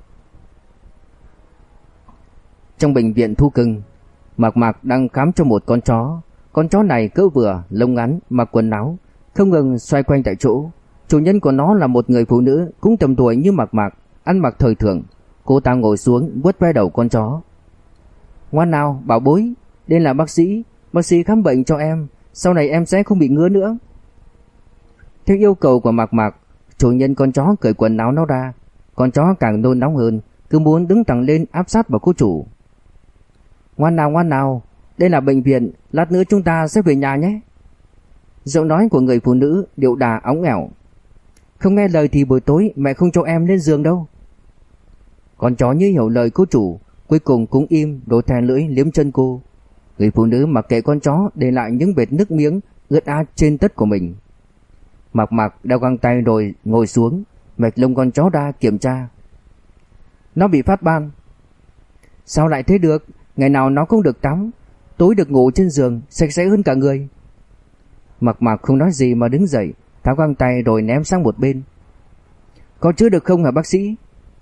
Trong bệnh viện Thu Cưng, Mạc Mạc đang khám cho một con chó. Con chó này cỡ vừa, lông ngắn, mặc quần áo, không ngừng xoay quanh tại chỗ. Chủ nhân của nó là một người phụ nữ cũng tầm tuổi như Mạc Mạc, ăn mặc thời thượng. Cô ta ngồi xuống vuốt ve đầu con chó. Ngoan nào, bảo bối, đây là bác sĩ, bác sĩ khám bệnh cho em, sau này em sẽ không bị ngứa nữa. Theo yêu cầu của Mạc Mạc, chủ nhân con chó cởi quần áo nó ra. Con chó càng nôn nóng hơn, cứ muốn đứng thẳng lên áp sát vào cô chủ. Ngoan nào ngoan nào, đây là bệnh viện, lát nữa chúng ta sẽ về nhà nhé. Giọng nói của người phụ nữ điệu đà óng ẻo. Không nghe lời thì buổi tối mẹ không cho em lên giường đâu. Con chó như hiểu lời cô chủ, cuối cùng cũng im rồi thè lưỡi liếm chân cô. Người phụ nữ mặc kệ con chó để lại những vệt nước miếng ướt át trên tất của mình. Mạc Mạc đeo găng tay rồi ngồi xuống, mạch lông con chó ra kiểm tra. Nó bị phát ban. Sao lại thế được, ngày nào nó cũng được tắm, tối được ngủ trên giường, sạch sẽ hơn cả người. Mạc Mạc không nói gì mà đứng dậy, tháo găng tay rồi ném sang một bên. Có chữa được không hả bác sĩ?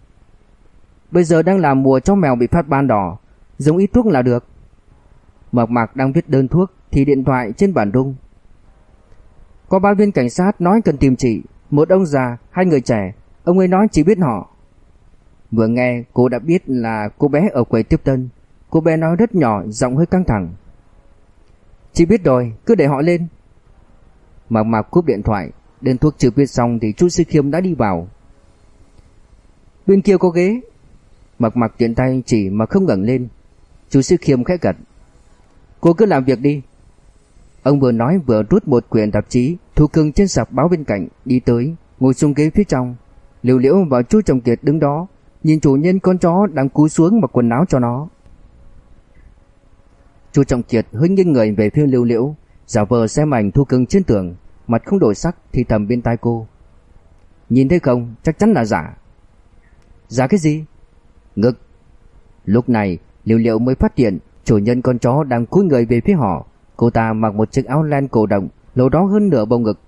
Bây giờ đang là mùa chó mèo bị phát ban đỏ, dùng ít thuốc là được. Mạc Mạc đang viết đơn thuốc thì điện thoại trên bàn rung. Có ba viên cảnh sát nói cần tìm chị, một ông già, hai người trẻ, ông ấy nói chỉ biết họ. Vừa nghe cô đã biết là cô bé ở quầy tiếp tân. Cô bé nói rất nhỏ, giọng hơi căng thẳng. Chị biết rồi, cứ để họ lên. Mạc Mạc cúp điện thoại. Đơn thuốc chưa viết xong thì Chu Sĩ Khiêm đã đi vào. Bên kia có ghế. Mạc Mạc tiện tay chỉ mà không ngẩng lên. Chu Sĩ Khiêm khẽ gật. Cô cứ làm việc đi. Ông vừa nói vừa rút một quyển tạp chí Thu Cưng trên sạp báo bên cạnh, đi tới ngồi xuống ghế phía trong. Liễu Liễu và Chu Trọng Kiệt đứng đó, nhìn chủ nhân con chó đang cúi xuống mặc quần áo cho nó. Chu Trọng Kiệt hơi nghiêng người về phía Liễu Liễu, giả vờ xem ảnh Thu Cưng trên tường, mặt không đổi sắc thì thầm bên tai cô. Nhìn thấy không, chắc chắn là giả. Giả cái gì? Ngực. Lúc này Liễu Liễu mới phát hiện chủ nhân con chó đang cúi người về phía họ. Cô ta mặc một chiếc áo len cổ động, lộ rõ hơn nửa bầu ngực.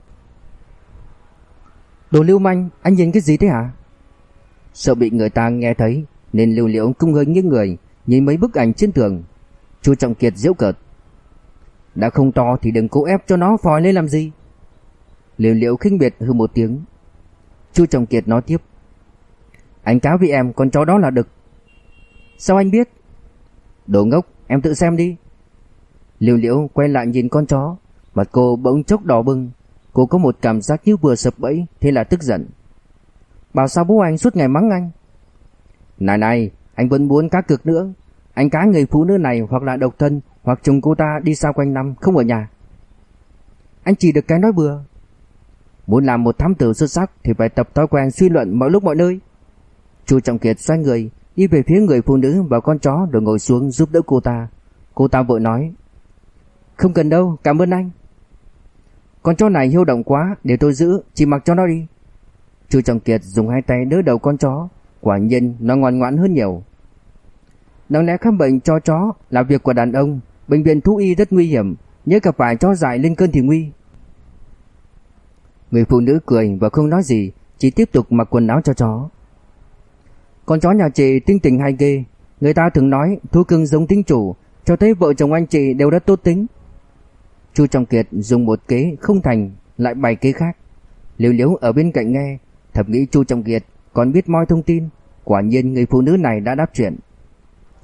Đồ lưu manh, anh nhìn cái gì thế hả? Sợ bị người ta nghe thấy nên Liễu Liễu cũng hơi nghiêng người nhìn mấy bức ảnh trên tường. Chu Trọng Kiệt giễu cợt. Đã không to thì đừng cố ép cho nó phòi lên làm gì. Liễu Liễu khinh biệt hừ một tiếng. Chu Trọng Kiệt nói tiếp. Anh cáo với em con chó đó là đực. Sao anh biết? Đồ ngốc, em tự xem đi. Liễu Liễu quay lại nhìn con chó, mặt cô bỗng chốc đỏ bừng. Cô có một cảm giác như vừa sập bẫy, thế là tức giận. Bảo sao bố anh suốt ngày mắng anh? Này này, anh vẫn muốn cá cược nữa. Anh cá người phụ nữ này hoặc là độc thân, hoặc chồng cô ta đi xa quanh năm không ở nhà. Anh chỉ được cái nói bừa. Muốn làm một thám tử xuất sắc thì phải tập thói quen suy luận mọi lúc mọi nơi. Chu Trọng Kiệt xoay người đi về phía người phụ nữ và con chó rồi ngồi xuống giúp đỡ cô ta. Cô ta vội nói. Không cần đâu, cảm ơn anh. Con chó này hiếu động quá, để tôi giữ, chỉ mặc cho nó đi. Chu Trọng Kiệt dùng hai tay đỡ đầu con chó. Quả nhiên nó ngoan ngoãn hơn nhiều. Đáng lẽ khám bệnh cho chó là việc của đàn ông. Bệnh viện thú y rất nguy hiểm, nhớ gặp phải chó dại lên cơn thì nguy. Người phụ nữ cười và không nói gì, chỉ tiếp tục mặc quần áo cho chó. Con chó nhà chị tính tình hay ghê. Người ta thường nói thú cưng giống tính chủ, cho thấy vợ chồng anh chị đều rất tốt tính. Chu Trọng Kiệt dùng một kế không thành lại bày kế khác. Liễu Liễu ở bên cạnh nghe, thầm nghĩ Chu Trọng Kiệt còn biết moi thông tin. Quả nhiên người phụ nữ này đã đáp chuyện.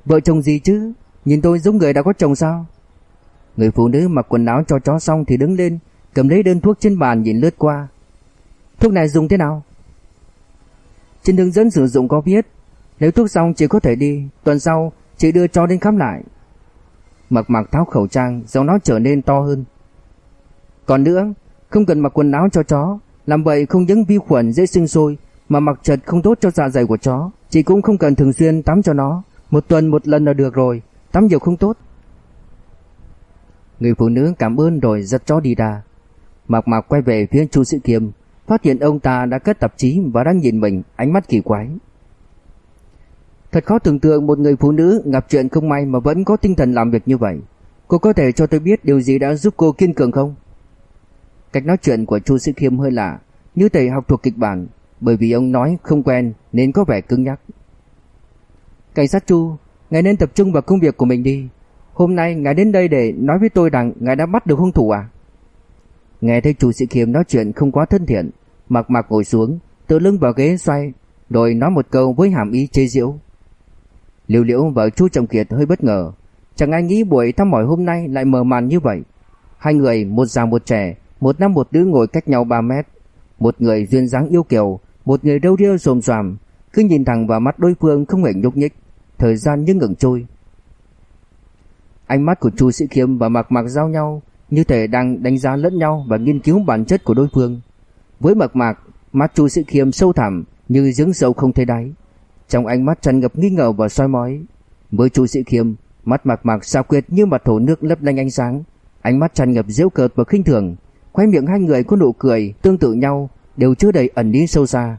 Vợ chồng gì chứ? Nhìn tôi giống người đã có chồng sao? Người phụ nữ mặc quần áo cho chó xong thì đứng lên, cầm lấy đơn thuốc trên bàn nhìn lướt qua. Thuốc này dùng thế nào? Trên hướng dẫn sử dụng có viết, nếu thuốc xong chị có thể đi, tuần sau chị đưa chó đến khám lại. Mặc Mặc tháo khẩu trang, giọng nói trở nên to hơn. Còn nữa, không cần mặc quần áo cho chó, làm vậy không những vi khuẩn dễ sinh sôi mà mặc chật không tốt cho dạ dày của chó. Chị cũng không cần thường xuyên tắm cho nó, một tuần một lần là được rồi, tắm nhiều không tốt. Người phụ nữ cảm ơn rồi dắt chó đi ra. Mặc Mặc quay về phía Chu Sĩ Kiêm, phát hiện ông ta đã cất tạp chí và đang nhìn mình, ánh mắt kỳ quái. Thật khó tưởng tượng một người phụ nữ gặp chuyện không may mà vẫn có tinh thần làm việc như vậy. Cô có thể cho tôi biết điều gì đã giúp cô kiên cường không? Cách nói chuyện của Chu Sĩ Kiêm hơi lạ, như thầy học thuộc kịch bản, bởi vì ông nói không quen nên có vẻ cứng nhắc. Cảnh sát Chu, ngài nên tập trung vào công việc của mình đi. Hôm nay ngài đến đây để nói với tôi rằng ngài đã bắt được hung thủ à? Nghe thấy Chu Sĩ Kiêm nói chuyện không quá thân thiện, Mặc Mặc ngồi xuống, tựa lưng vào ghế xoay, rồi nói một câu với hàm ý chế giễu. Liễu Liễu và Chu Trọng Kiệt hơi bất ngờ, chẳng ai nghĩ buổi thăm hỏi hôm nay lại mở màn như vậy. Hai người, một già một trẻ, một nam một nữ ngồi cách nhau ba mét, một người duyên dáng yêu kiều, một người râu ria xồm xoàm, cứ nhìn thẳng vào mắt đối phương không hề nhúc nhích. Thời gian như ngừng trôi. Ánh mắt của Chu Sĩ Kiêm và Mặc Mặc giao nhau, như thể đang đánh giá lẫn nhau và nghiên cứu bản chất của đối phương. Với Mặc Mặc, mắt Chu Sĩ Kiêm sâu thẳm như giếng sâu không thấy đáy, trong ánh mắt tràn ngập nghi ngờ và soi mói. Với Chu Sĩ Kiêm, mắt Mặc Mặc xảo quyệt như mặt hồ nước lấp lánh ánh sáng, ánh mắt tràn ngập giễu cợt và khinh thường. Khóe miệng hai người có nụ cười tương tự nhau, đều chứa đầy ẩn ý sâu xa.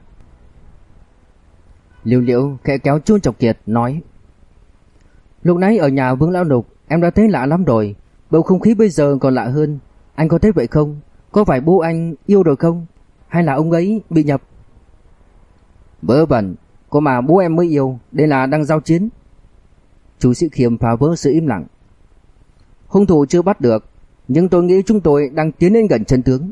Liễu Liễu khẽ kéo Chu Trọng Kiệt nói: Lúc nãy ở nhà Vương Lão Lục em đã thấy lạ lắm rồi, bầu không khí bây giờ còn lạ hơn. Anh có thấy vậy không? Có phải bố anh yêu rồi không? Hay là ông ấy bị nhập? Vớ vẩn, có mà bố em mới yêu, đây là đang giao chiến. Chu Sĩ Kiêm phá vỡ sự im lặng. Hung thủ chưa bắt được, nhưng tôi nghĩ chúng tôi đang tiến đến gần chân tướng.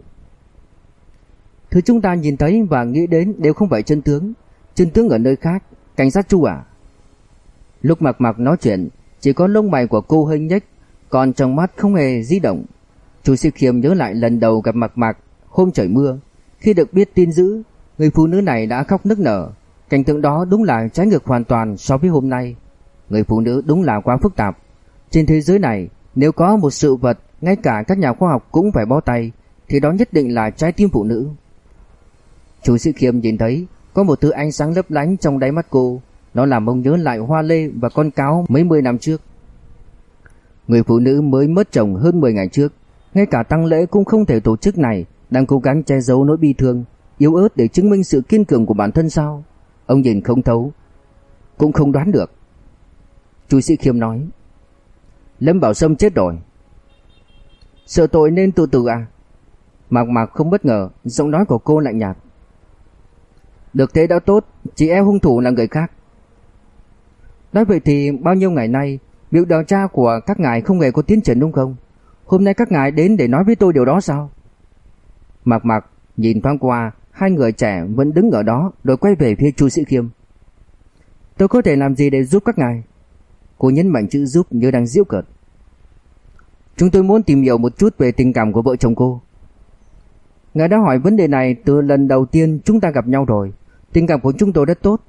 Thứ chúng ta nhìn thấy và nghĩ đến đều không phải chân tướng. Chân tướng ở nơi khác. Cảnh sát Chu à? Lúc Mặc Mặc nói chuyện, chỉ có lông mày của cô hơi nhếch, còn trong mắt không hề di động. Chu Sĩ Kiêm nhớ lại lần đầu gặp Mặc Mặc hôm trời mưa, khi được biết tin dữ, người phụ nữ này đã khóc nức nở. Cảnh tượng đó đúng là trái ngược hoàn toàn so với hôm nay. Người phụ nữ đúng là quá phức tạp. Trên thế giới này, nếu có một sự vật ngay cả các nhà khoa học cũng phải bó tay, thì đó nhất định là trái tim phụ nữ. Chu Sĩ Kiêm nhìn thấy có một thứ ánh sáng lấp lánh trong đáy mắt cô, nó làm ông nhớ lại Hoa Lê và con cáo mấy mươi năm trước. Người phụ nữ mới mất chồng hơn mười ngày trước, ngay cả tang lễ cũng không thể tổ chức này, đang cố gắng che giấu nỗi bi thương, yếu ớt để chứng minh sự kiên cường của bản thân sao? Ông nhìn không thấu, cũng không đoán được. Chu Sĩ Kiêm nói: Lâm Bảo Sâm chết rồi. Sợ tội nên tự tử à? Mặc Mặc không bất ngờ, giọng nói của cô lạnh nhạt. Được thế đã tốt, chỉ e hung thủ là người khác. Nói vậy thì bao nhiêu ngày nay việc điều tra của các ngài không hề có tiến triển đúng không? Hôm nay các ngài đến để nói với tôi điều đó sao? Mặc Mặc nhìn thoáng qua hai người trẻ vẫn đứng ở đó, rồi quay về phía Chu Sĩ Kiêm. Tôi có thể làm gì để giúp các ngài? Cô nhấn mạnh chữ giúp như đang giễu cợt. Chúng tôi muốn tìm hiểu một chút về tình cảm của vợ chồng cô. Ngài đã hỏi vấn đề này từ lần đầu tiên chúng ta gặp nhau rồi. Tình cảm của chúng tôi rất tốt.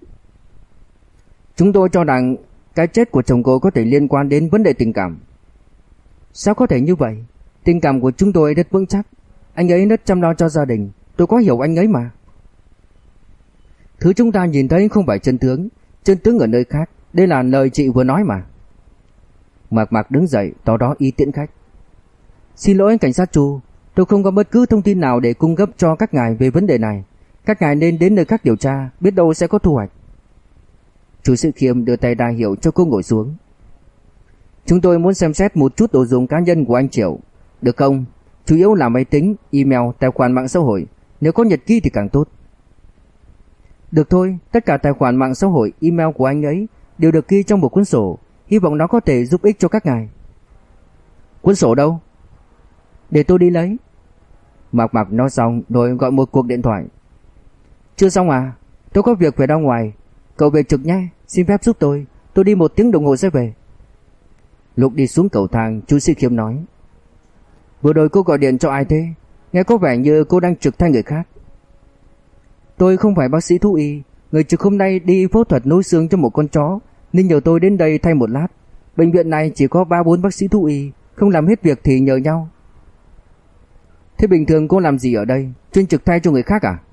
Chúng tôi cho rằng cái chết của chồng cô có thể liên quan đến vấn đề tình cảm. Sao có thể như vậy? Tình cảm của chúng tôi rất vững chắc. Anh ấy rất chăm lo cho gia đình. Tôi có hiểu anh ấy mà. Thứ chúng ta nhìn thấy không phải chân tướng, chân tướng ở nơi khác. Đây là lời chị vừa nói mà. Mạc Mạc đứng dậy, tỏ đó ý tiễn khách. Xin lỗi cảnh sát Chu, tôi không có bất cứ thông tin nào để cung cấp cho các ngài về vấn đề này. Các ngài nên đến nơi khác điều tra, biết đâu sẽ có thu hoạch. Chu Sĩ Kiêm đưa tay ra hiệu cho cô ngồi xuống. Chúng tôi muốn xem xét một chút đồ dùng cá nhân của anh Triệu. Được không? Chủ yếu là máy tính, email, tài khoản mạng xã hội. Nếu có nhật ký thì càng tốt. Được thôi, tất cả tài khoản mạng xã hội, email của anh ấy đều được ghi trong một cuốn sổ. Hy vọng nó có thể giúp ích cho các ngài. Cuốn sổ đâu? Để tôi đi lấy. Mạc Mạc nói xong rồi gọi một cuộc điện thoại. Chưa xong à? Tôi có việc phải ra ngoài. Cậu về trực nhé, xin phép giúp tôi. tôi đi một tiếng đồng hồ sẽ về. Lúc đi xuống cầu thang, chú Sĩ Khiêm nói: Vừa rồi cô gọi điện cho ai thế? Nghe có vẻ như cô đang trực thay người khác. Tôi không phải bác sĩ thú y, người trực hôm nay đi phẫu thuật nối xương cho một con chó nên nhờ tôi đến đây thay một lát. Bệnh viện này chỉ có ba bốn bác sĩ thú y, không làm hết việc thì nhờ nhau. Thế bình thường cô làm gì ở đây? Chuyên trực thay cho người khác à?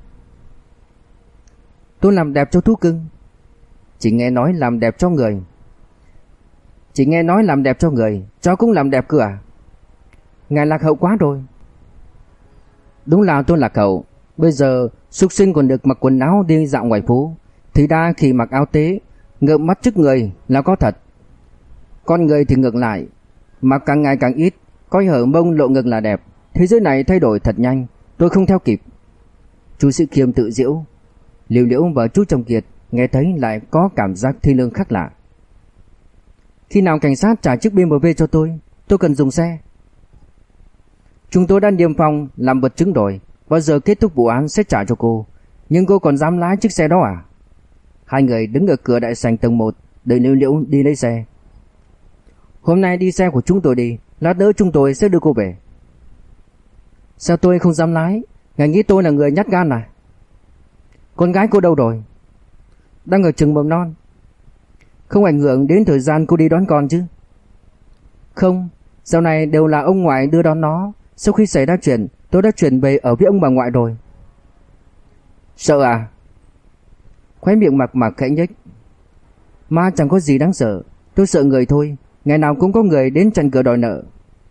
Tôi làm đẹp cho thú cưng. Chỉ nghe nói làm đẹp cho người. Chỉ nghe nói làm đẹp cho người, chó cũng làm đẹp cơ à? Ngài lạc hậu quá rồi. Đúng là tôi lạc hậu. Bây giờ súc sinh còn được mặc quần áo đi dạo ngoài phố, thì đa khi mặc áo tế ngợm mắt trước người là có thật. Con người thì ngược lại, mặc càng ngày càng ít, coi hở mông lộ ngực là đẹp. Thế giới này thay đổi thật nhanh, tôi không theo kịp. Chú Sĩ Khiêm tự giễu. Liễu Liễu và chú Trọng Kiệt nghe thấy lại có cảm giác thi lương khác lạ. Khi nào cảnh sát trả chiếc bê em vê cho tôi? Tôi cần dùng xe. Chúng tôi đã niêm phong làm vật chứng rồi, bao giờ kết thúc vụ án sẽ trả cho cô. Nhưng cô còn dám lái chiếc xe đó à? Hai người đứng ở cửa đại sảnh tầng một đợi Liễu Liễu đi lấy xe. Hôm nay đi xe của chúng tôi đi, lát nữa chúng tôi sẽ đưa cô về. Sao tôi không dám lái? Ngài nghĩ tôi là người nhát gan à? Con gái cô đâu rồi? Đang ở trường mầm non. Không ảnh hưởng đến thời gian cô đi đón con chứ? Không, dạo này đều là ông ngoại đưa đón nó. Sau khi xảy ra chuyện, tôi đã chuyển về ở với ông bà ngoại rồi. Sợ à? Khóe miệng Mạc Mạc khẽ nhếch. Mà chẳng có gì đáng sợ, tôi sợ người thôi. Ngày nào cũng có người đến chặn cửa đòi nợ.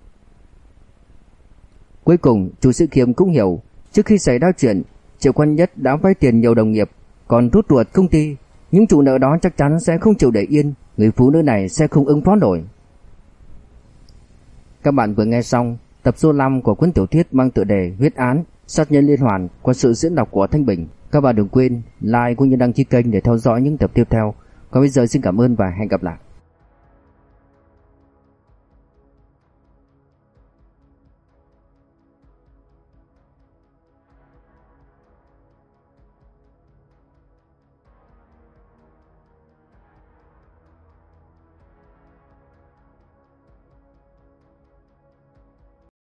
Cuối cùng chú Sĩ Khiêm cũng hiểu, trước khi xảy ra chuyện, Triệu Quan Nhất đã vay tiền nhiều đồng nghiệp, còn rút ruột công ty. Những chủ nợ đó chắc chắn sẽ không chịu để yên, người phụ nữ này sẽ không ứng phó nổi. Các bạn vừa nghe xong tập số năm của cuốn tiểu thuyết mang tựa đề Huyết án sát nhân liên hoàn qua sự diễn đọc của Thanh Bình. Các bạn đừng quên like cũng như đăng ký kênh để theo dõi những tập tiếp theo. Còn bây giờ xin cảm ơn và hẹn gặp lại.